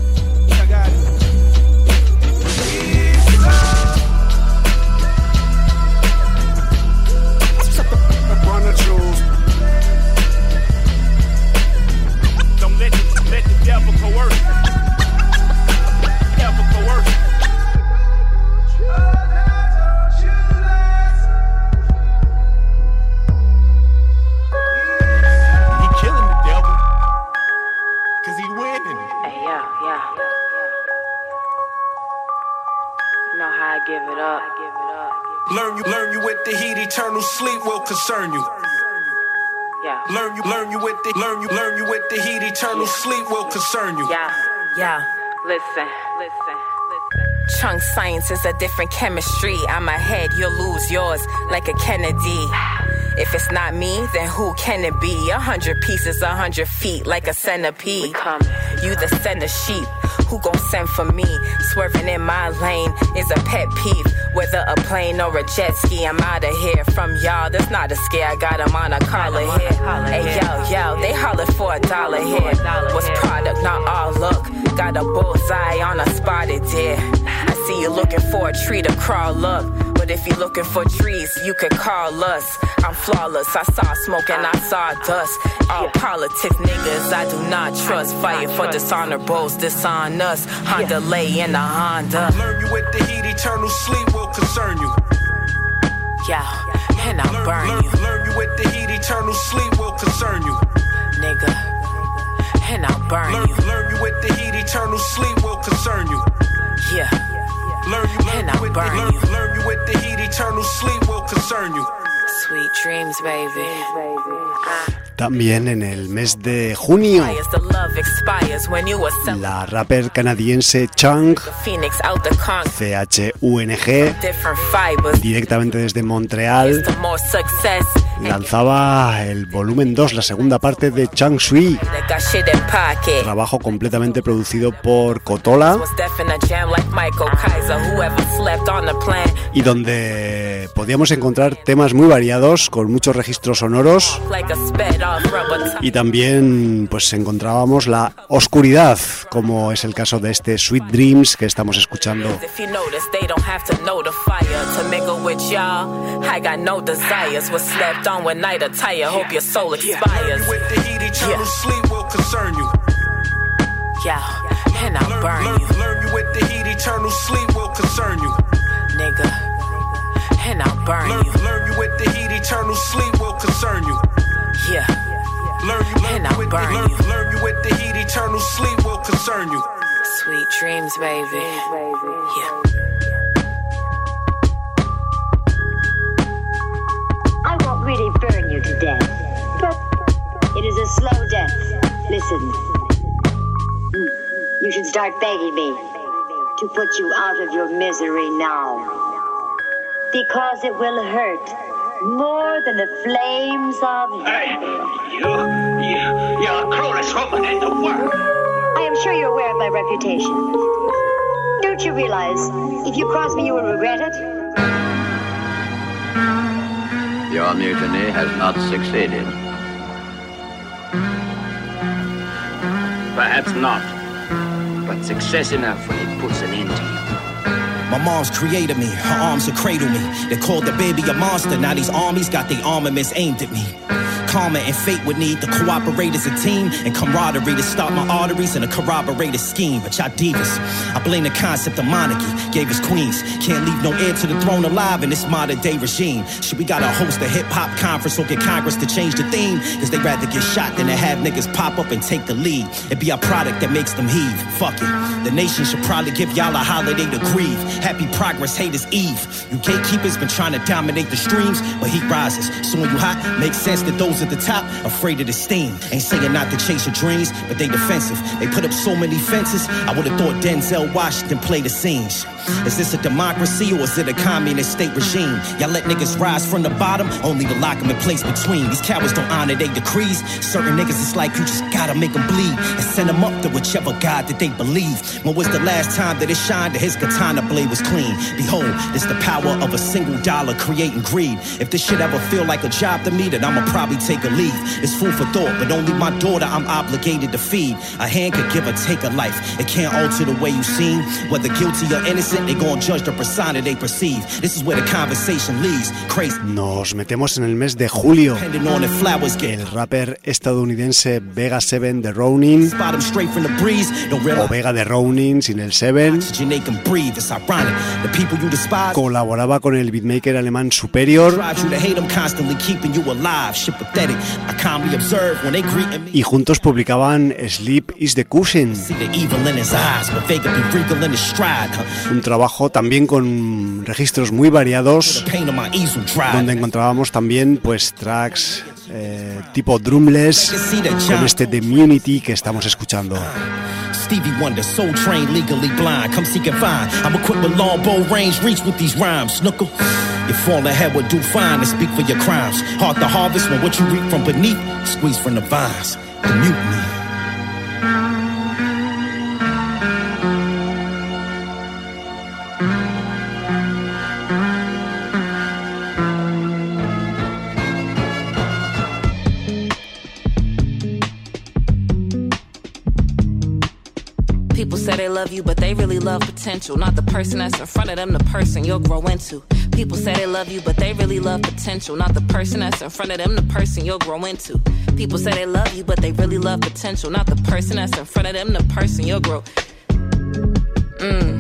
Learn you, learn you with the heat, eternal sleep will concern you. Yeah. Learn you, learn you with the, learn you, learn you with the heat, eternal yeah. sleep will concern you. Yeah, yeah. Listen, listen, listen. Chunk science is a different chemistry. I'm ahead, you'll lose yours like a Kennedy. If it's not me, then who can it be? A hundred pieces, a hundred feet, like a centipede. You the center sheep, who gon' send for me? Swerving in my lane is a pet peeve. Whether a plane or a jet ski, I'm outta here. From y'all, that's not a scare, I got 'em on a collar here. Hey yo, yo, they holler for a dollar here. What's product, not all look. Got a bullseye on a spotted deer. I see you looking for a tree to crawl up. But if you're looking for trees, you could call us. I'm flawless, I saw smoke and I saw dust. All politics niggas I do not trust. Fight for dishonorables, dishon us. Honda lay in a Honda. Learn you with the heat, eternal sleep will concern you. Yeah, and I'll burn learn, you. Learn you with the heat, eternal sleep will concern you. Nigga, and I'll burn learn, you. Learn you with the heat, eternal sleep will concern you. Yeah. Learn you, learn and I'll with burn the, learn, you. learn you with the heat, eternal sleep will concern you. Sweet dreams, baby. También en el mes de junio, la rapper canadiense Chung, C H U N G, directamente desde Montreal, lanzaba el volumen dos, la segunda parte de Chung Sui, trabajo completamente producido por Kotola, y donde podíamos encontrar temas muy variados con muchos registros sonoros, y también pues encontrábamos la oscuridad, como es el caso de este Sweet Dreams que estamos escuchando. On when night attire, hope your soul expires. With the heat, eternal sleep will concern you. Yeah, and I'll burn learn, you. Learn you with the heat, eternal sleep will concern you. Nigga, and I'll burn learn, you. Learn you with the heat, eternal sleep will concern you. Yeah, learn you, learn and I'll with burn the, learn, you. Learn you with the heat, eternal sleep will concern you. Sweet dreams, baby. Yeah. I won't really burn you to death, but it is a slow death. Listen, you should start begging me. to put you out of your misery now. Because it will hurt more than the flames of Hey, you, you, you're the cruelest woman in the world. I am sure you're aware of my reputation. Don't you realize, if you cross me, you will regret it? Your mutiny has not succeeded. Perhaps not, but success enough when it puts an end to you. My mom's created me, her arms will cradle me. They called the baby a monster, now these armies got their armaments aimed at me. Karma and fate would need to cooperate as a team and camaraderie to stop my arteries and a corroborated scheme. But y'all divas, I blame the concept of monarchy, gave us queens. Can't leave no heir to the throne alive in this modern day regime. Should we gotta host a hip hop conference or get Congress to change the theme? Cause they rather get shot than to have niggas pop up and take the lead. It be our product that makes them heave. Fuck it. The nation should probably give y'all a holiday to grieve. Happy progress, haters Eve. You gatekeepers been trying to dominate the streams, but heat rises. So when you hot, makes sense that those at the top afraid of the steam. Ain't saying not to chase your dreams, but they defensive. They put up so many fences, I would've thought Denzel Washington played the scenes. Is this a democracy or is it a communist state regime? Y'all let niggas rise from the bottom, only to lock them in place between. These cowards don't honor their decrees. Certain niggas, it's like you just gotta make them bleed and send them up to whichever God that they believe. When was the last time that it shined that his katana blade was clean? Behold, it's the power of a single dollar creating greed. If this shit ever feel like a job to me, then I'ma probably take a leave. It's food for thought, but only my daughter I'm obligated to feed. A hand could give or take a life. It can't alter the way you seem. Whether guilty or innocent, they gon' judge the persona they perceive. This is where the conversation leads. Crazy. Nos metemos en el mes de julio. El rapper estadounidense Vega seven de Ronin, o Vega de Ronin sin el seven, colaboraba con el beatmaker alemán Superior y juntos publicaban Sleep is the Cushion, un trabajo también con registros muy variados, donde encontrábamos también pues tracks eh, tipo drumless, con este The Immunity que estamos escuchando. Stevie Wonder, Soul Train, legally blind. Come seek and find. I'm equipped with long bow range, reach with these rhymes. Snookle, you fall ahead would do fine and speak for your crimes. Hard to harvest when what you reap from beneath, squeeze from the vines. The mutiny. People say they love you, but they really love potential. Not the person that's in front of them, the person you'll grow into. People say they love you, but they really love potential. Not the person that's in front of them, the person you'll grow into. People say they love you, but they really love potential. Not the person that's in front of them, the person you'll grow. Mm.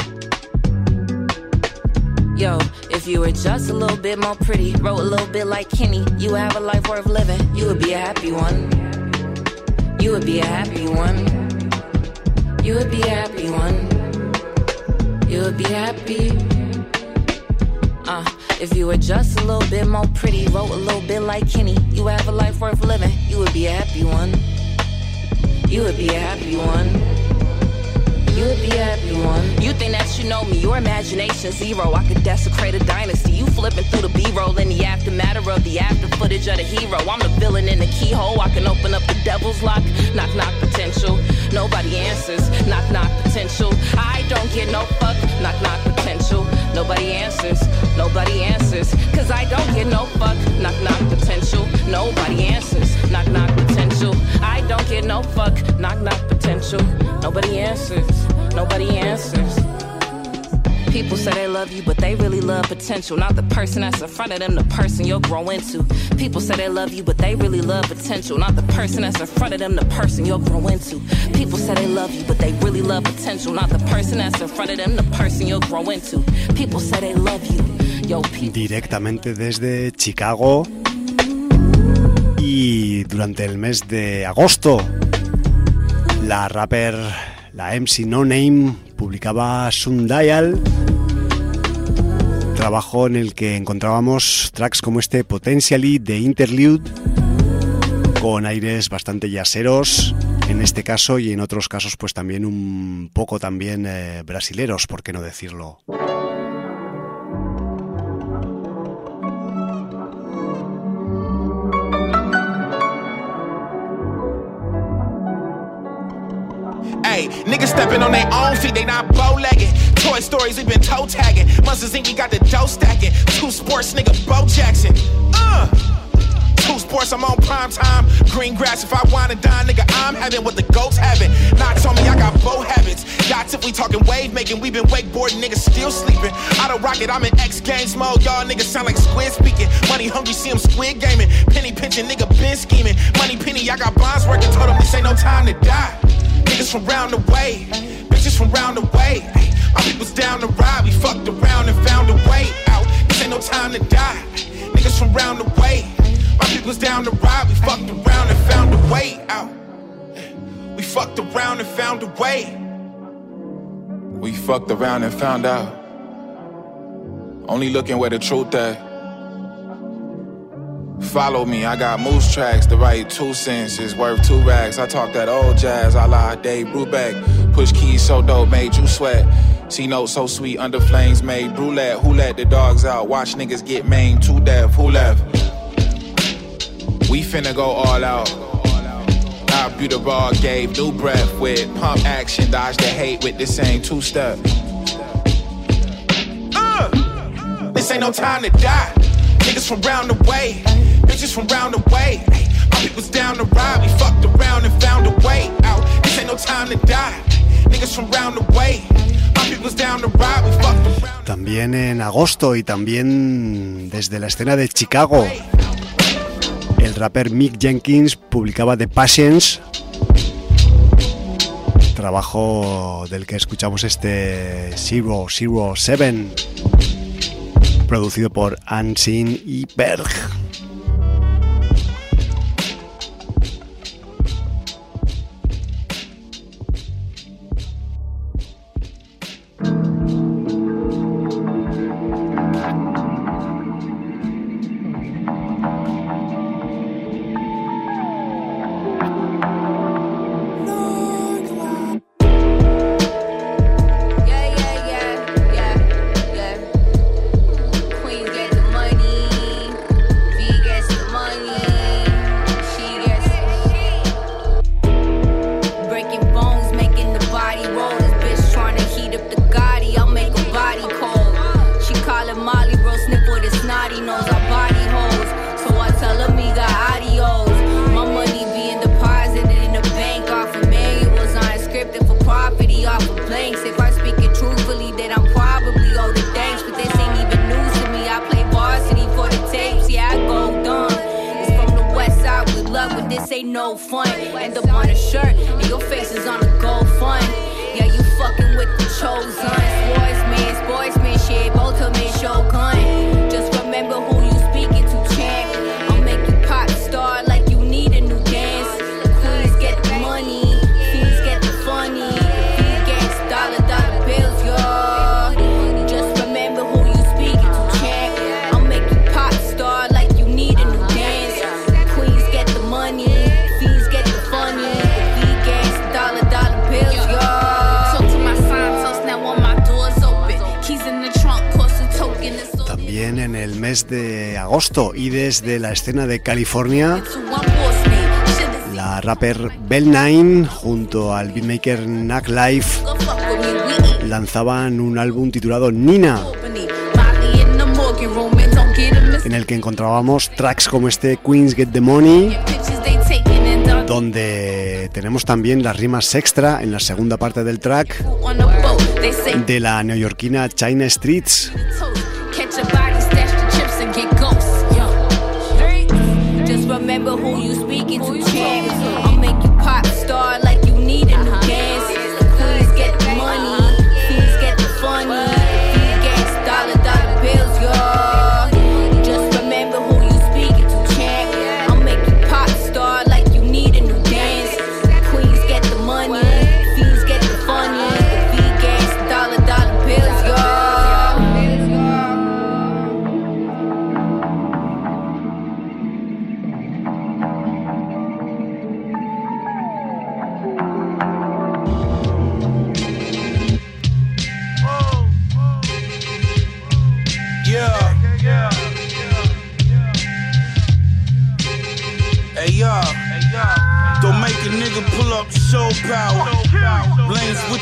Yo, if you were just a little bit more pretty, wrote a little bit like Kenny, you would have a life worth living. You would be a happy one. You would be a happy one. You would be a happy one. You would be happy. Uh, if you were just a little bit more pretty, wrote a little bit like Kenny, you would have a life worth living. You would be a happy one. You would be a happy one. You would be a happy one. You think that you know me, your imagination zero. I could desecrate a dynasty. You flipping through the B-roll in the aftermath of the after footage of the hero. I'm the villain in the keyhole. I can open up the devil's lock. Knock, knock, potential. Nobody answers. Knock, knock, potential. I don't get no fuck. Knock, knock, potential. Nobody answers. Nobody answers. Cause I don't get no fuck. Knock, knock, potential. Nobody answers. Knock, knock, potential. I don't get no fuck. Knock, knock, potential. Nobody answers. Nobody answers. People say they love you, but they really love potential. Not the person that's in front of them, the person you'll grow into. People say they love you, but they really love potential. Not the person that's in front of them, the person you'll grow into. People say they love you, but they really love potential. Not the person that's in front of them, the person you'll grow into. People say they love you. Yo, people. Directamente desde Chicago. Y durante el mes de agosto, la rapper, la M C No Name, publicaba Sundial, trabajo en el que encontrábamos tracks como este Potentially de Interlude, con aires bastante jazzeros, En este caso y en otros casos pues también un poco también eh, brasileros, por qué no decirlo. Hey, niggas stepping on their own feet, they not bow-legged. Toy Stories, we been toe-tagging. Monsters Incorporated, we got the dough stacking. Two Sports, nigga, Bo Jackson. Uh! Two Sports, I'm on prime time. Green grass, if I wanna die, nigga, I'm having what the goats having. Knots on me, I got bow habits. Yachts if we talking wave making, we been wakeboarding, niggas still sleeping. Out of rocket, I'm in X Games mode. Y'all niggas sound like squid speaking. Money hungry, see them squid gaming. Penny pinching, nigga, been scheming. Money penny, I got bonds working, told them this ain't no time to die. Niggas from round the way, bitches from round the way. My people's down the ride, we fucked around and found a way out. This ain't no time to die. Niggas from round the way, my people's down the ride, we fucked around and found a way out. We fucked around and found a way. We fucked around and found out. Only looking where the truth at. Follow me, I got moose tracks. The right two cents is worth two racks. I talk that old jazz, I lie, Dave Brubeck. Push keys so dope, made you sweat. C notes so sweet, under flames made brulette. Who let the dogs out? Watch niggas get maimed to death. Who left? We finna go all out. Our beauty bar gave new breath with pump action. Dodge the hate with the same two-step. Uh, this ain't no time to die. Niggas from round the way, bitches from round the way. My people's down the ride, we fucked around and found a way out. This ain't no time to die. Niggas from round the way. My people's down the ride, we fucked around. También en agosto y también desde la escena de Chicago, el rapper Mick Jenkins publicaba The Patience, trabajo del que escuchamos este cero cero siete, producido por Unseen y Berg. Y desde la escena de California, la rapper Bell Nine junto al beatmaker Knack Life lanzaban un álbum titulado Nina, en el que encontrábamos tracks como este Queens Get the Money, donde tenemos también las rimas extra en la segunda parte del track de la neoyorquina China Streets. Remember who you speaking to, champ. I'll make you pop star like you need a new dance. Please get the money, please get the funny. Please get dollar dollar bills, y'all. Just remember who you speaking to, champ. I'll make you pop star like you need a new dance. Please get the money, please get the funny. Please get dollar dollar bills, y'all.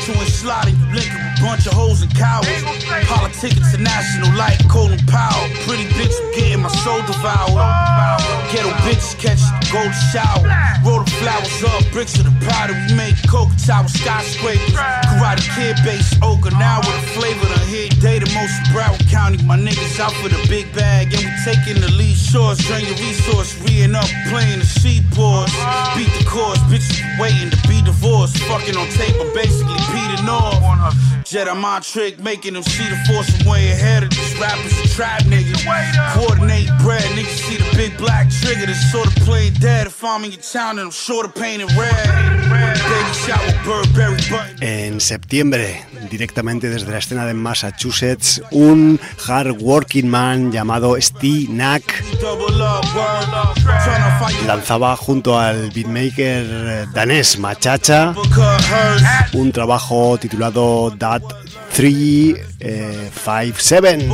you and slotting, you linking with a bunch of hoes and cowards. Politic international like Colin Powell. Pretty bitch, I'm getting my soul devoured. Ghetto bitches catch the golden shower. Roll the flowers up, bricks of the powder. We make coke tower skyscrapers. Karate Kid base ochre. Now with a flavor to hit data most of Broward County. My niggas out for the big bag. And we taking the lead shores. Drain your resource. Reeing up, playing the sheep paws. Beat the chorus. Bitches waiting to be divorced. Fucking on tape, I'm basically Peter North. Jedi mind trick, making them see the force from way ahead of these rappers and trap niggas. Coordinate bread, niggas see the big black trigger that's sort of playing dead. If I'm in your town, and I'm sure to paint it red. Baby shower, Burberry button. En septiembre, directamente desde la escena de Massachusetts, un hard working man llamado Steve Nack lanzaba junto al beatmaker danés Machacha un trabajo titulado Dat trescientos cincuenta y siete.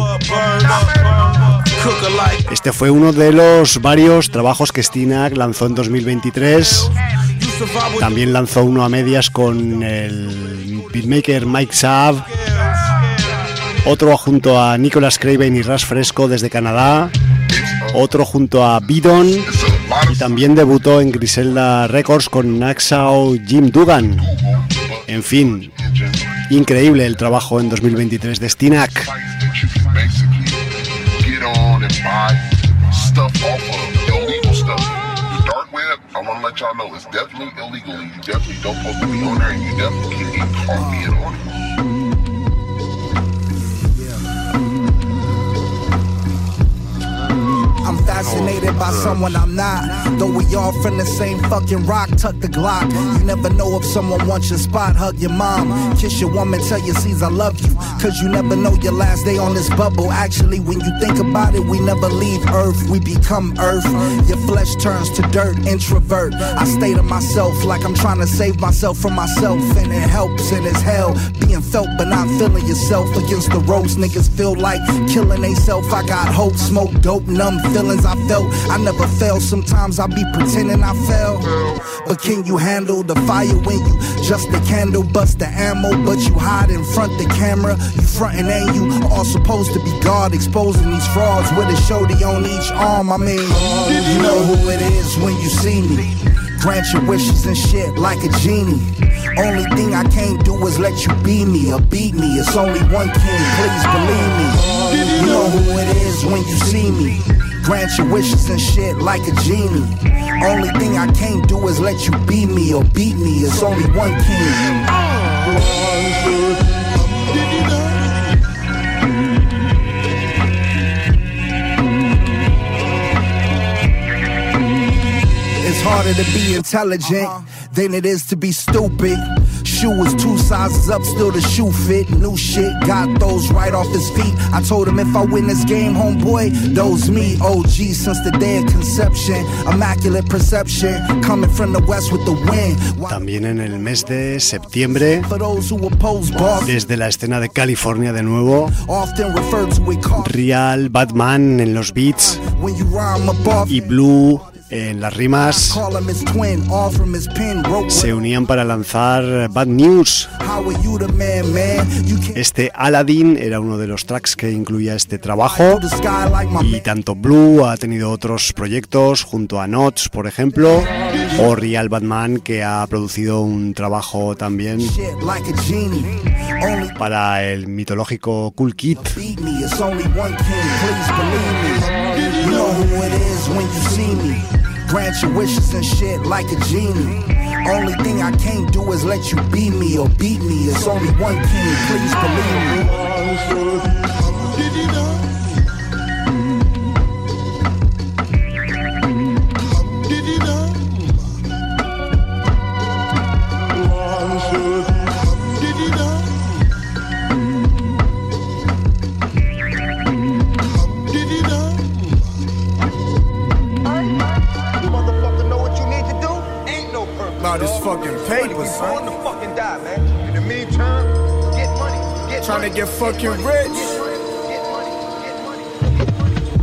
Este fue uno de los varios trabajos que Steve Nack lanzó en dos mil veintitrés. También lanzó uno a medias con el beatmaker Mike Saab, otro junto a Nicholas Craven y Ras Fresco desde Canadá, otro junto a Bidon, y también debutó en Griselda Records con Naxao Jim Dugan. En fin, increíble el trabajo en dos mil veintitrés de Steve Nack. I want to let y'all know it's definitely illegal and you definitely don't supposed to be on there and you definitely can't get caught being on it. I'm fascinated by someone I'm not. Though we all from the same fucking rock, tuck the Glock. You never know if someone wants your spot. Hug your mom, kiss your woman, tell your C's I love you. Cause you never know your last day on this bubble. Actually, when you think about it, we never leave Earth, we become Earth. Your flesh turns to dirt, introvert. I stay to myself like I'm trying to save myself from myself. And it helps and it's hell being felt but not feeling yourself. Against the ropes, niggas feel like killing they self. I got hope, smoke dope, numb feelings I felt. I never fail, sometimes I be pretending I fell. But can you handle the fire when you just the candle, bust the ammo, but you hide in front the camera? You frontin' and you all supposed to be God, exposing these frauds with a shorty on each arm. I mean, you know who it is when you see me. Grant your wishes and shit like a genie. Only thing I can't do is let you be me or beat me. It's only one king, please believe me. You know who it is when you see me. Grant your wishes and shit like a genie. Only thing I can't do is let you be me or beat me. It's only one king. It's harder to be intelligent than it is to be stupid. Shoe was two sizes up, still the shoe fit. New shit, got those right off his feet. I told him if I win this game, homeboy, those me. O G since the day of conception. Immaculate perception, coming from the west with the wind. También en el mes de septiembre, desde la escena de California de nuevo, Real Batman en los beats y Blue en las rimas se unían para lanzar Bad News. Este Aladdin era uno de los tracks que incluía este trabajo, y tanto Blue ha tenido otros proyectos junto a Nots, por ejemplo, o Real Batman, que ha producido un trabajo también para el mitológico Cool Kid. Grant your wishes and shit like a genie. Only thing I can't do is let you be me or beat me. It's only one king, please believe me. This fucking paper, son. To fucking die, man. In the meantime, get money. Get Trying money, to get fucking get money, rich. Get money, get money, get money.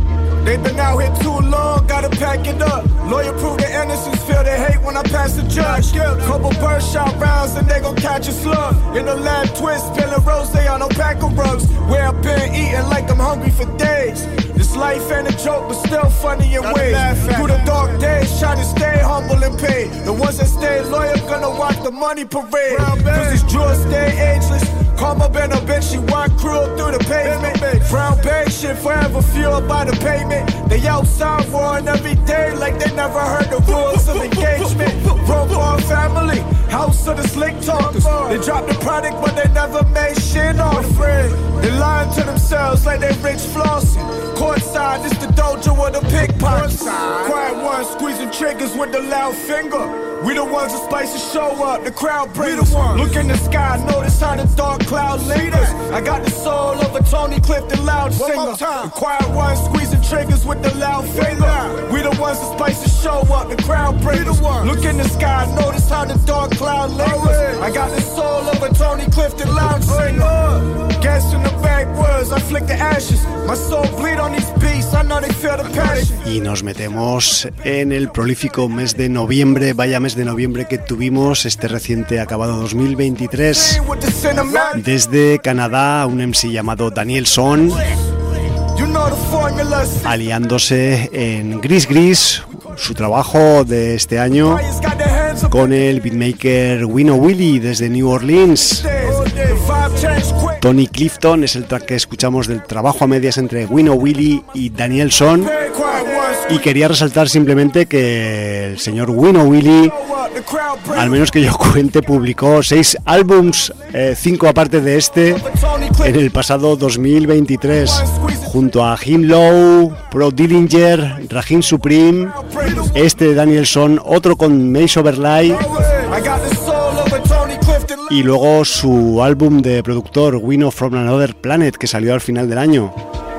They've been out here too long, gotta pack it up. Lawyer prove their innocence, feel they hate when I pass the judge. Couple birdshot rounds and they gon' catch a slug. In the lab twist, spilling rose, they on no pack of rugs. Where I've been eating like I'm hungry for days. This life ain't a joke, but still funny in ways. Through the dark days, try to stay humble and paid. The ones that stay loyal gonna watch the money parade. Cause these jewels stay ageless. Karma been a bitch, she walk cruel through the pavement. Brown bag shit forever fueled by the payment. They outside warring every day like they never heard the rules of engagement. Broke our family, house of the slick talkers. They dropped the product but they never made shit off it. They lying to themselves like they rich flossing. Courtside, this the dojo of the pickpockets. Quiet ones squeezing triggers with the loud finger. We the ones that spice the show up, the crowd bringers. Look in the sky, notice how the dark cloud lingers. I got the soul of a Tony Clifton loud singer. The quiet ones squeezing triggers with the loud finger. We the ones that spice the show up, the crowd bringers. Look in the sky, notice how the dark cloud lingers. I got the soul of a Tony Clifton loud singer. Gas in the backwoods, I flick the ashes. My soul bleed on these beats, I know they feel the passion. Y nos metemos en el prolífico mes de noviembre, vaya mes de noviembre que tuvimos este reciente acabado dos mil veintitrés. Desde Canadá, un M C llamado Daniel Son, aliándose en Gris Gris, su trabajo de este año, con el beatmaker Wino Willy desde New Orleans. Tony Clifton es el track que escuchamos del trabajo a medias entre Wino Willy y Daniel Son. Y quería resaltar simplemente que el señor Wino Willy, al menos que yo cuente, publicó seis álbums, eh, cinco aparte de este, en el pasado dos mil veintitrés, junto a Him Low, Pro Dillinger, Raheem Supreme, este de Daniel Son, otro con Mace Overlay, y luego su álbum de productor Wino From Another Planet, que salió al final del año.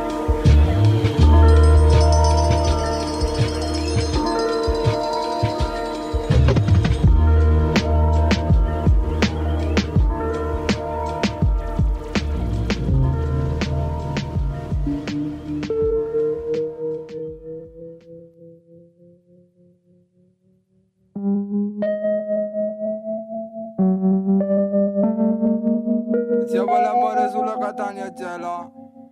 Mettiamo l'amore sulla Catania e gela.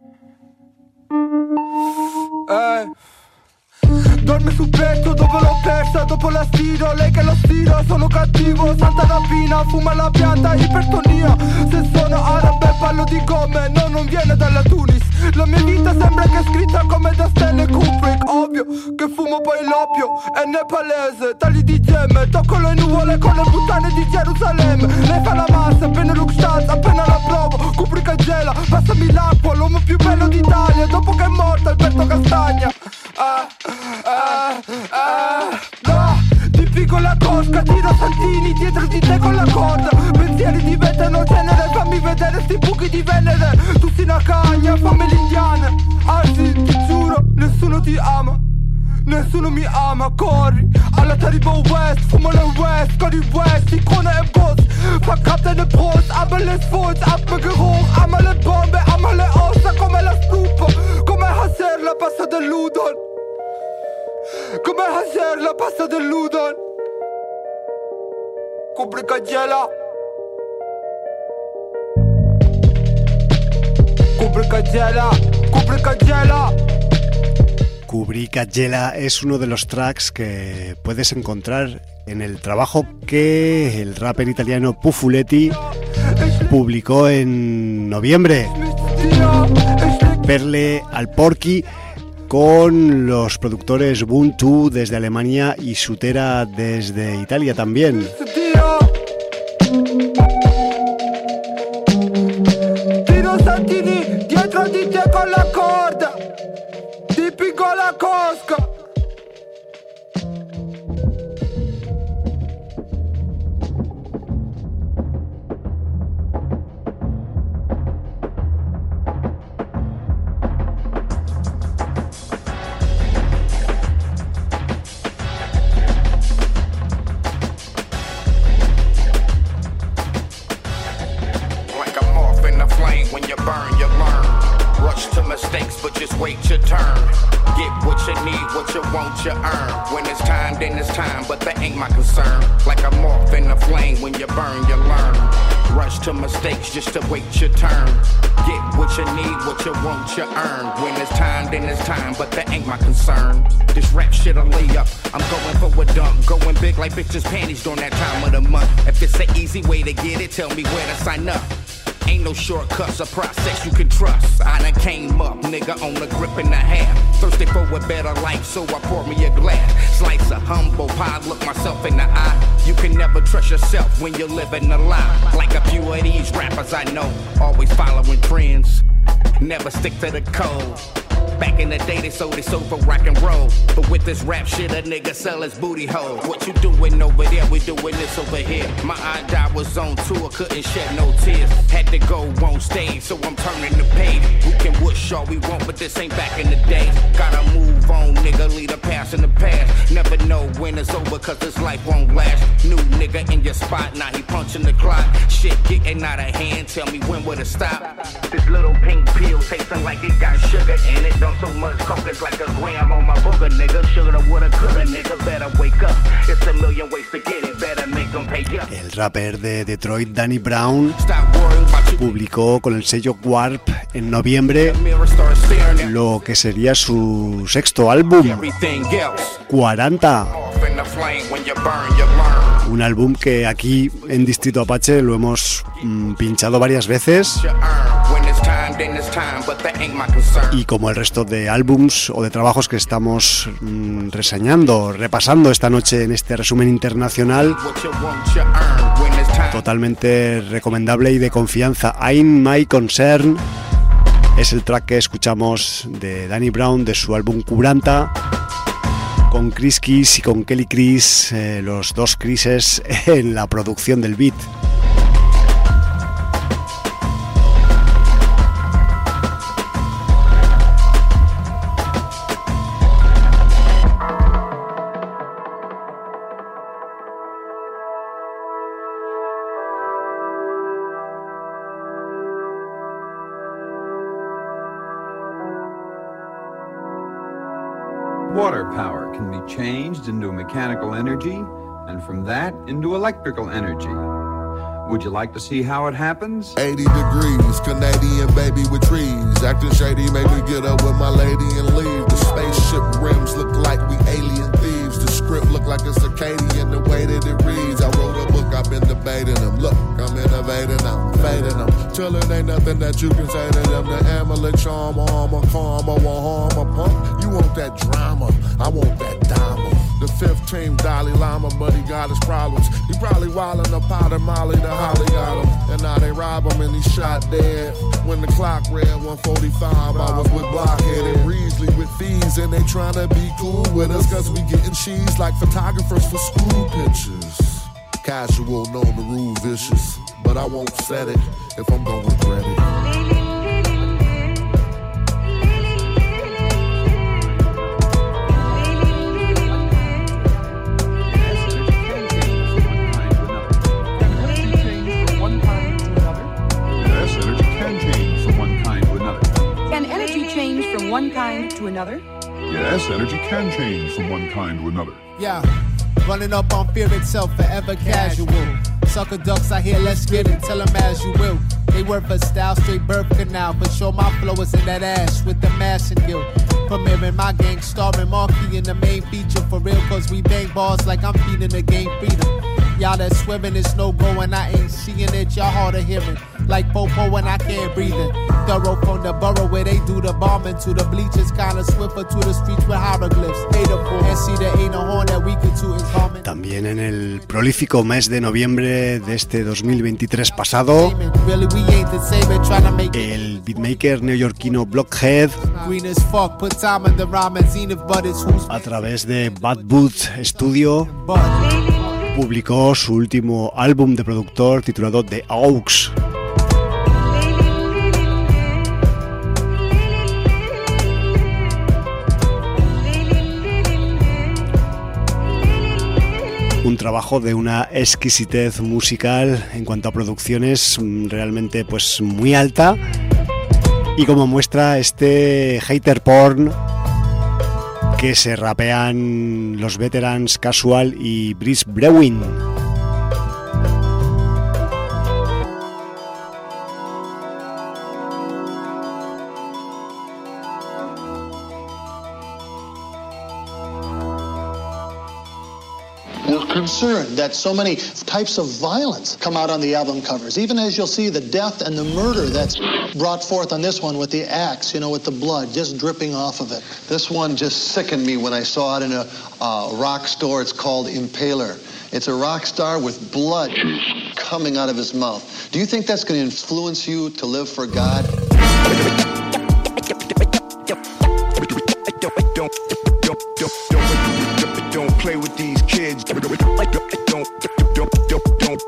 Ehi. Dorme sul petto dopo l'ho persa, dopo la stiro, lei che lo stiro, sono cattivo, santa rapina, fuma la pianta, ipertonia. Se sono arabe parlo di gomme, no, non viene dalla Tunis. La mia vita sembra che è scritta come da Stanley Kubrick. Ovvio che fumo poi l'oppio, è nepalese, tagli di gemme, tocco le nuvole con le puttane di Gerusalemme. Lei fa la massa, appena Luke Staz, appena la provo, Kubrick e gela, passami l'acqua, l'uomo più bello d'Italia, dopo che è morto Alberto Castagna. Ah, ah, ah, no, ti pico la cosca, tiro Santini dietro di te con la corda. Pensieri diventano genere, fammi vedere sti buchi di Venere. Tu sei una cagna, fammi l'indiana. Anzi, ti giuro, nessuno ti ama, nessuno mi ama, corri alla Taribo West, fumo le West, con i West, Ikone e Boss. Verkappte ne Brust, aber les Fulls, Abgeruch, einmal le Bombe, einmal le Ossa, come la stupa, come hacer la pasta dell'udon, come hacer la pasta dell'udon. Kubrick e gela, Kubrick e gela, Kubrick e gela. Kubrick e gela es uno de los tracks que puedes encontrar en el trabajo que el rapper italiano Pufuletti publicó en noviembre. Perle al Porky, con los productores Buntu desde Alemania y Sutera desde Italia también. Tiro Santini dietro di te con la corda, ti pico la cosca. Like a moth in the flame, when you burn, you learn. Rush to mistakes, but just wait your turn. Get what you need, what you want, you earn. When it's time, then it's time, but that ain't my concern. Like a moth in the flame, when you burn, you learn. Rush to mistakes just to wait your turn. Get what you need, what you want, you earn. When it's time, then it's time, but that ain't my concern. This rap shit a layup. I'm going for a dunk, going big like bitches' panties during that time of the month. If it's an easy way to get it, tell me where to sign up. Ain't no shortcuts, a process you can trust. I done came up, nigga, on a grip and a half. Thirsty for a better life, so I pour me a glass. Slice of humble pie, look myself in the eye. You can never trust yourself when you're living a lie. Like a few of these rappers I know, always following trends. Never stick to the code. Back in the day they sold it so for rock and roll. But with this rap shit a nigga sell his booty hole. What you doing over there, we doing this over here. My eye was on tour, couldn't shed no tears. Had to go on stage, so I'm turning the page. We can wish all we want, but this ain't back in the day. Gotta move on, nigga, leave the past in the past. Never know when it's over, cause this life won't last. New nigga in your spot, now he punching the clock. Shit getting out of hand, tell me when will it stop? This little pink pill tasting like it got sugar in it. Don't so much coke, it's like a gram on my booger, nigga. Shoulda, woulda, coulda, nigga, better wake up. It's a million ways to get it, better make them pay up. El rapper de Detroit, Danny Brown, publicó con el sello Warp en noviembre lo que sería su sexto álbum, cuarenta. Un álbum que aquí en Distrito Apache lo hemos mm, pinchado varias veces. Y como el resto de álbums o de trabajos que estamos mm, reseñando, repasando esta noche en este resumen internacional, totalmente recomendable y de confianza. I'm My Concern es el track que escuchamos de Danny Brown de su álbum cuarenta, con Chris Kiss y con Kelly Chris, eh, los dos Chrises en la producción del beat. Water power can be changed into mechanical energy, and from that into electrical energy. Would you like to see how it happens? eighty degrees, Canadian baby with trees. Acting shady, make me get up with my lady and leave. The spaceship rims look like we alien thieves. The script look like a Circadian, the way that it reads. I wrote a book, I've been debating them. Look, I'm innovating, I'm fading them. Till it ain't nothing that you can say to them. The amulet, charm, armor, karma, won't harm a punk. You want that drama, I want that diamond. The fifth team, Dalai Lama, but he got his problems. He probably wildin' a powder Molly, the Holly got him. And now they rob him and he shot dead. When the clock read one forty-five, I was with Blockhead and Reesley with thieves. And they tryna be cool with us, cause we getting cheese like photographers for school pictures. Casual, known the rule vicious, but I won't set it if I'm gonna regret it. One kind to another? Yes, energy can change from one kind to another. Yeah, running up on fear itself, forever casual. Sucker ducks out here, let's get it, tell them as you will. They work for style, straight birth canal. For sure my flow is in that ass with the mass and guilt. Premiering my gang, starring Marquis in the main feature. For real, cause we bang balls like I'm feeding the game freedom. Y'all that swimming, it's no going, I ain't seeing it, y'all hard of hearing. Like Popo when I can't breathe it. Thorough from the borough where they do the bombing to the bleachers, kinda swifter to the streets with hieroglyphs. Haterful, and see there ain't a horn that we could two in common. También en el prolífico mes de noviembre de este dos mil veintitrés pasado, el beatmaker neoyorquino Blockhead, a través de Bad Boot Studio, publicó su último álbum de productor titulado The Aux. Un trabajo de una exquisitez musical en cuanto a producciones realmente pues muy alta Y como muestra este hater porn que se rapean los veterans Casual y Brice Brewin. Concerned that so many types of violence come out on the album covers, even as you'll see the death and the murder that's brought forth on this one with the axe, you know, with the blood just dripping off of it. This one just sickened me when I saw it in a uh, rock store. It's called Impaler. It's a rock star with blood coming out of his mouth. Do you think that's going to influence you to live for God? Don't play with these kids. Don't don't don't don't don't don't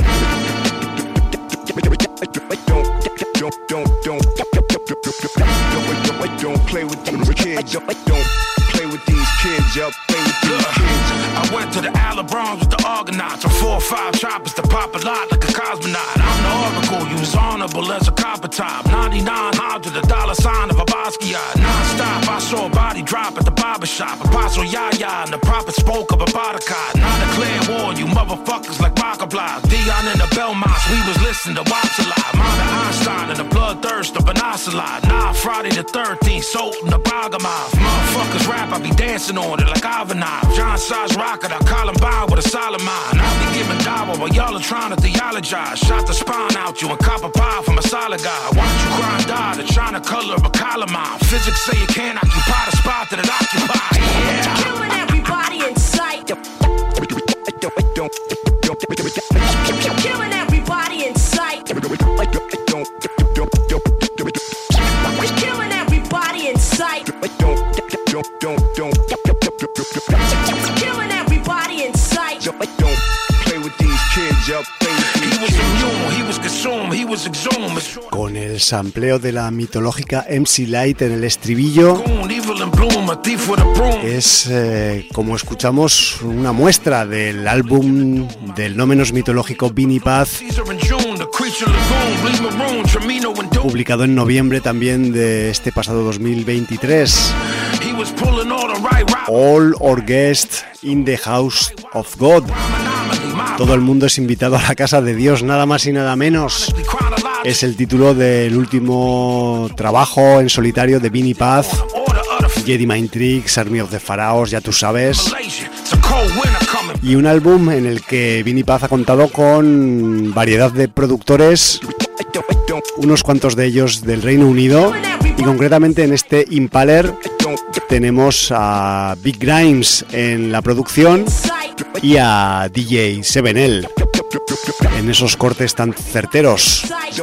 don't play with these kids. Don't play with these kids. Up, play with these kids. I went to the Alabrons with the Argonauts, from four or five choppers to pop a lot like a cosmonaut. I'm the oracle, you was honorable as a copper top. ninety-nine hundred, the dollar sign of a Basquiat. Non-stop, I saw a body drop at the barbershop. Apostle Yahya and the prophet spoke of a Barakat. Now declare war, you motherfuckers like Markiplier. Dion and the Belmonts, we was listening to watch a lot. Mother Einstein and the bloodthirst of an ocelot. Nah, Friday the thirteenth, sold in the Bagamoth. Motherfuckers rap, I be dancing on it like Ivanov. John Size rocket, I Columbine with a solid mind. I be giving Dawa while y'all are trying to theologize. Shot the spine out you and copper pie from a solid guy. Why don't you cry and die to China color of a column? Physics say you can't occupy the spot that it occupies. Yeah. Killing everybody in sight. Killing everybody in sight. Killing everybody in sight. Killing everybody in sight. Don't play with these kids, up. He was immune, he was consumed, he was exhumed. Con el sampleo de la mitológica M C Light en el estribillo, es, eh, como escuchamos, una muestra del álbum del no menos mitológico Vinnie Paz, publicado en noviembre también de este pasado dos mil veintitrés. All our guests in the house of God. Todo el mundo es invitado a la casa de Dios, nada más y nada menos. Es el título del último trabajo en solitario de Vinnie Paz, Jedi Mind Tricks, Army of the Pharaohs, ya tú sabes. Y un álbum en el que Vinnie Paz ha contado con variedad de productores, unos cuantos de ellos del Reino Unido, y concretamente en este Impaler tenemos a Big Grimes en la producción y a D J seven L en esos cortes tan certeros.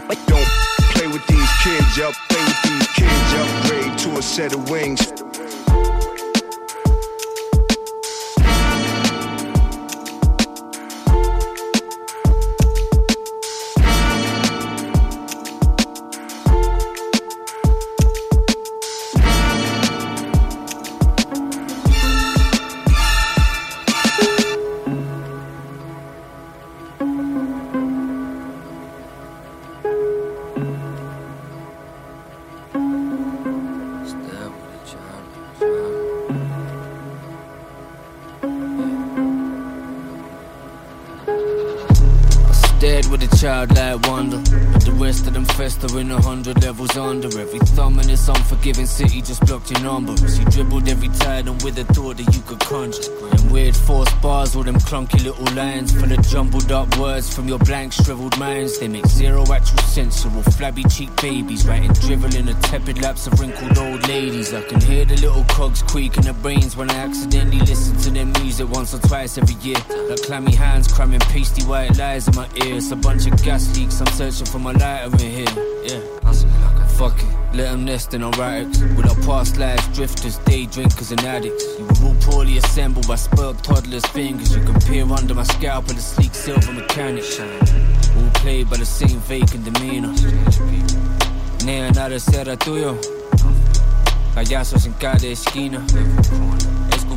Childlike wonder, but the rest of them festering a hundred levels under. Every thumb in this unforgiving city just blocked your number. As you dribbled every tide and with a thought that you could conjure. Them weird forced bars, all them clunky little lines, full of jumbled up words from your blank shriveled minds. They make zero actual sense. You're all flabby cheek babies, writing drivel in the tepid laps of wrinkled old ladies. I can hear the little cogs creak in their brains when I accidentally listen to their music once or twice every year. Like clammy hands cramming pasty white lies in my ears. A bunch of gas leaks, I'm searching for my lighter in here. Yeah, fuck it, let them nest in our attics. With our past lives, drifters, day drinkers and addicts. You were all poorly assembled by spoiled toddlers' fingers. You can peer under my scalp with a sleek silver mechanic. All played by the same vacant demeanor. Nea nada será tuyo. Payasos en cada esquina.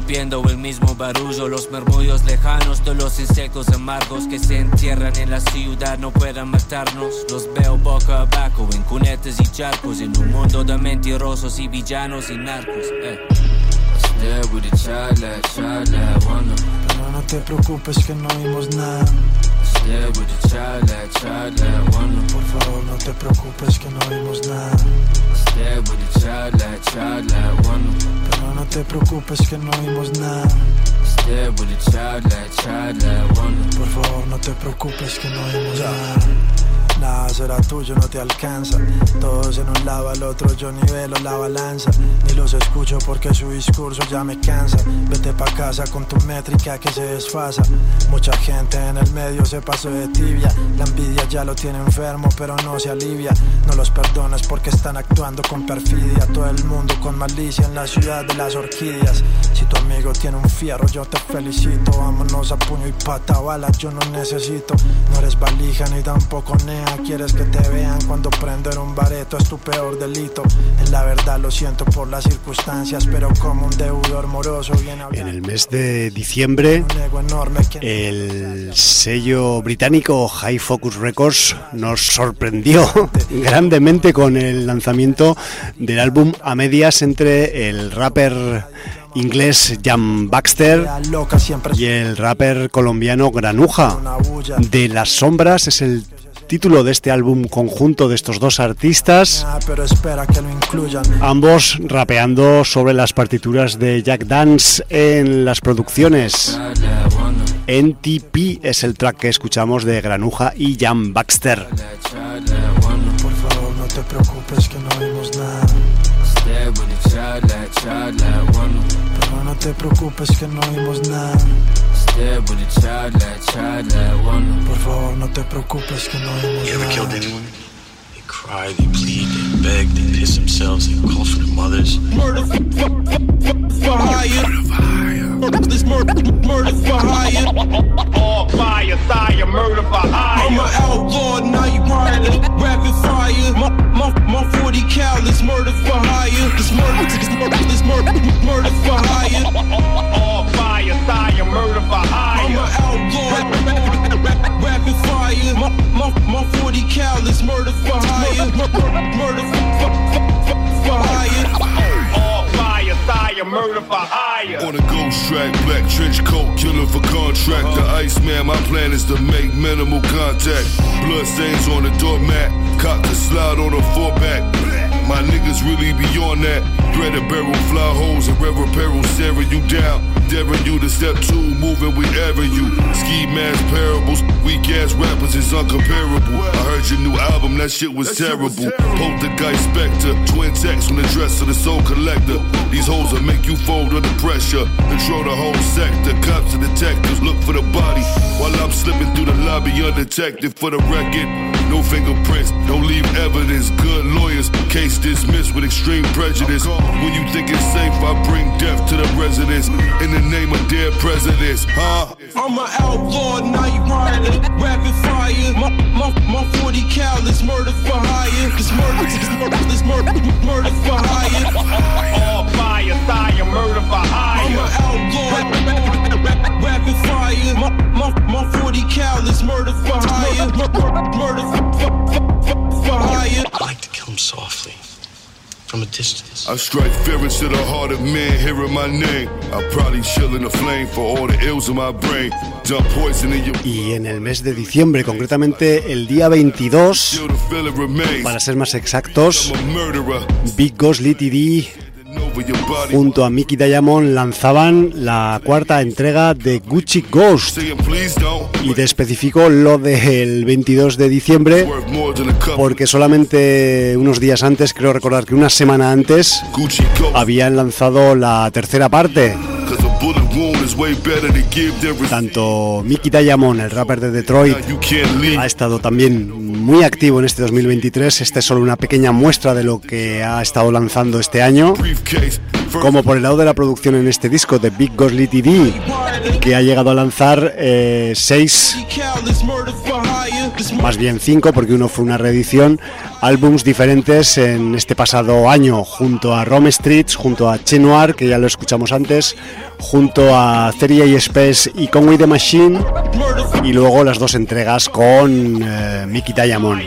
rompiendo el mismo barullo. Los murmullos lejanos de los insectos amargos que se entierran en la ciudad no puedan matarnos. Los veo boca abajo en cunetas y charcos, en un mundo de mentirosos y villanos y narcos. eh. There with the child like, child like, wanna. Pero no te preocupes que no oímos nada. There with the child like, child like, wanna. Por favor no te preocupes que no oímos nada. There with the child like, child like, wanna. Pero no te preocupes que no oímos nada. There with the child like, child like, wanna. Por favor no te preocupes que no oímos nada. Nada será tuyo, no te alcanza. Todos en un lado al otro, yo nivelo la balanza. Ni los escucho porque su discurso ya me cansa. Vete pa' casa con tu métrica que se desfasa. Mucha gente en el medio se pasó de tibia. La envidia ya lo tiene enfermo pero no se alivia. No los perdones porque están actuando con perfidia. Todo el mundo con malicia en la ciudad de las orquídeas. Si tu amigo tiene un fierro yo te felicito. Vámonos a puño y pata, balas yo no necesito. No eres valija ni tampoco nea. Quieres que te vean cuando prender un bareto, es tu peor delito. En la verdad lo siento por las circunstancias, pero como un deudor moroso viene a... En el mes de diciembre, el sello británico High Focus Records nos sorprendió grandemente con el lanzamiento del álbum a medias entre el rapper inglés Jam Baxter y el rapper colombiano Granuja. De las sombras es el título de este álbum conjunto de estos dos artistas, ambos rapeando sobre las partituras de Jack Dance en las producciones. N T P es el track que escuchamos de Granuja y Jam Baxter. Por favor no te preocupes que no oímos nada. Pero no te preocupes que no oímos nada. Por favor no te preocupes que no oímos nada. You ever killed anyone? They cry, they plead, they beg, they piss themselves, they call for their mothers. Murder for hire. This murder, murder for hire. All fire, sire, murder for hire. I'm an outlaw, now you riding rapid fire. My, my, my forty cal is murder for hire. This murder, this murder, this murder, murder for hire. All fire, sire, murder for hire. I'm an outlaw, rapid fire. My, my, my forty cal is murder for hire. Murder for, for, for hire. All fire, sire, murder for hire. On a ghost track, black trench coat, killer for contract. The Iceman, my plan is to make minimal contact. Blood stains on the doormat, cock the slide on the four back. My niggas really be on that. Threaded barrel, fly holes, and irreparable, staring you down. Daring you to step two, moving wherever you. Ski mask parables, weak ass rappers is uncomparable. I heard your new album, that shit was terrible. Poltergeist Spectre, twin text from the dress of the soul collector. These hoes will make you fold under pressure. Control the whole sector, cops and detectives look for the body. While I'm slipping through the lobby undetected for the record. No fingerprints, don't leave evidence. Good lawyers, case dismissed with extreme prejudice. When you think it's safe, I bring death to the residents. In the name of dead presidents, huh? I'm an outlaw, now you riding rapid fire. My, my, my forty cal is murder for hire. This murder, this murder, this murder, murder for hire. All fire, sire, murder for hire. I'm an outlaw, rapid fire. My, my, my forty cal is murder for hire. Murder for, for, for, for hire. I like to kill them softly, from a distance. I strike fear into the heart of man hearing my name. I probably chill in the flame for all the ills in my brain. Dump poison in your... Y en el mes de diciembre, concretamente el día veintidós, para ser más exactos, Big Ghost Ltd junto a Mickey Diamond lanzaban la cuarta entrega de Gucci Ghost, y te especifico lo del veintidós de diciembre porque solamente unos días antes, creo recordar que una semana antes, habían lanzado la tercera parte. Tanto Mickey Diamond, el rapper de Detroit, ha estado también muy activo en este dos mil veintitrés. Esta es solo una pequeña muestra de lo que ha estado lanzando este año. como por el lado de la producción en este disco de Big Ghostly T V, que ha llegado a lanzar eh, seis, más bien cinco, porque uno fue una reedición, álbums diferentes en este pasado año, junto a Rome Streets, junto a Che Noir, que ya lo escuchamos antes, junto a treinta y Space y Conway the Machine, y luego las dos entregas con eh, Mickey Diamond.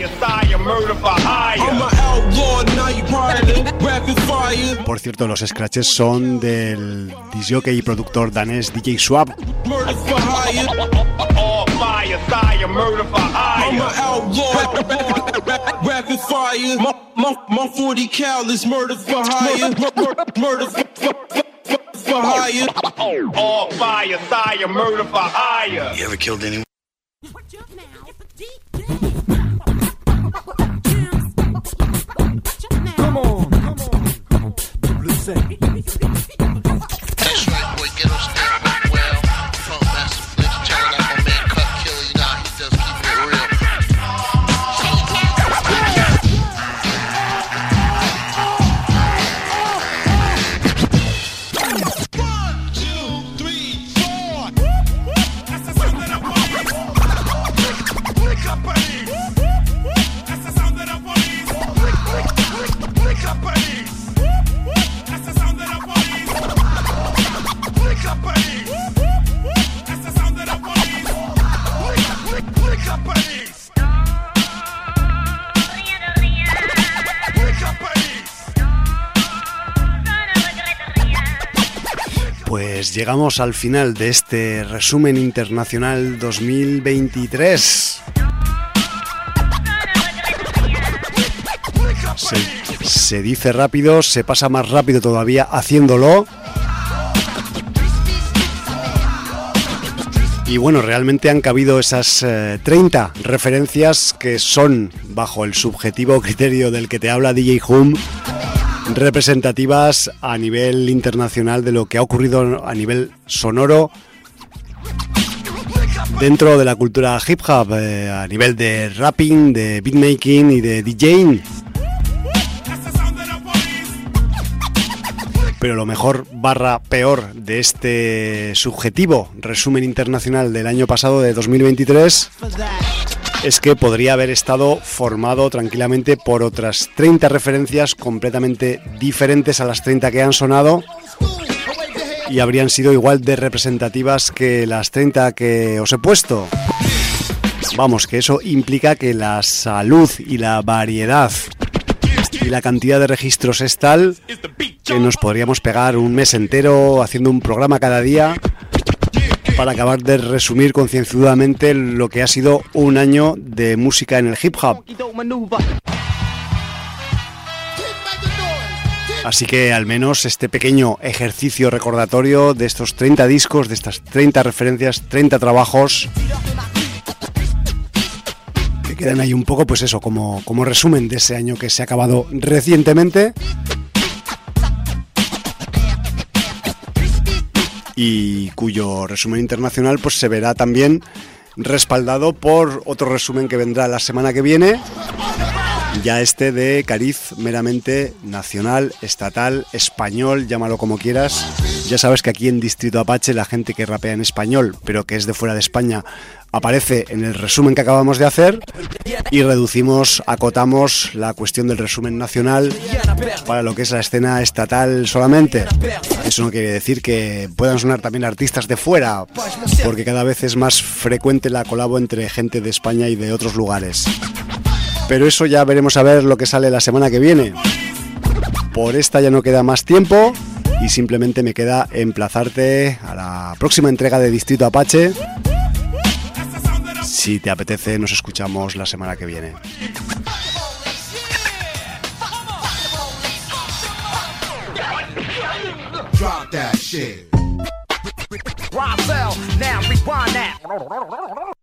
Por cierto, los scratches son del disjockey y productor danés D J Swab. You ever killed anyone? Come on, come on. Blue set. That's right, boy, get on stage, man. Well, Funk Master Flex, checking out my man Cut Killer, you know how he does, keeping it real. One, two, three, four. That's the sound of the police. Wake up, police. That's the sound of the police. Wake up, police. That's the sound of the police. Wake up, police. That's the sound of the police. Wake up, police. Wake up, police. Pues llegamos al final de este resumen internacional dos mil veintitrés. Se, se dice rápido, se pasa más rápido todavía haciéndolo. Y bueno, realmente han cabido esas eh, treinta referencias que son, bajo el subjetivo criterio del que te habla D J Hum, representativas a nivel internacional de lo que ha ocurrido a nivel sonoro dentro de la cultura hip hop, eh, a nivel de rapping, de beatmaking y de DJing. Pero lo mejor barra peor de este subjetivo resumen internacional del año pasado, de dos mil veintitrés, es que podría haber estado formado tranquilamente por otras treinta referencias completamente diferentes a las treinta que han sonado, y habrían sido igual de representativas que las treinta que os he puesto. Vamos, que eso implica que la salud y la variedad y la cantidad de registros es tal que nos podríamos pegar un mes entero haciendo un programa cada día para acabar de resumir concienzudamente lo que ha sido un año de música en el hip hop. Así que al menos este pequeño ejercicio recordatorio de estos treinta discos, de estas treinta referencias, treinta trabajos, que quedan ahí un poco, pues eso, como, como resumen de ese año que se ha acabado recientemente. Y cuyo resumen internacional pues se verá también respaldado por otro resumen que vendrá la semana que viene, ya este de cariz meramente nacional, estatal, español, llámalo como quieras. Ya sabes que aquí en Distrito Apache la gente que rapea en español, pero que es de fuera de España, aparece en el resumen que acabamos de hacer, y reducimos, acotamos la cuestión del resumen nacional para lo que es la escena estatal solamente. Eso no quiere decir que puedan sonar también artistas de fuera, porque cada vez es más frecuente la colabo entre gente de España y de otros lugares. Pero eso ya veremos a ver lo que sale la semana que viene. Por esta ya no queda más tiempo y simplemente me queda emplazarte a la próxima entrega de Distrito Apache. Si te apetece, nos escuchamos la semana que viene. Drop that shit. Now rewind that.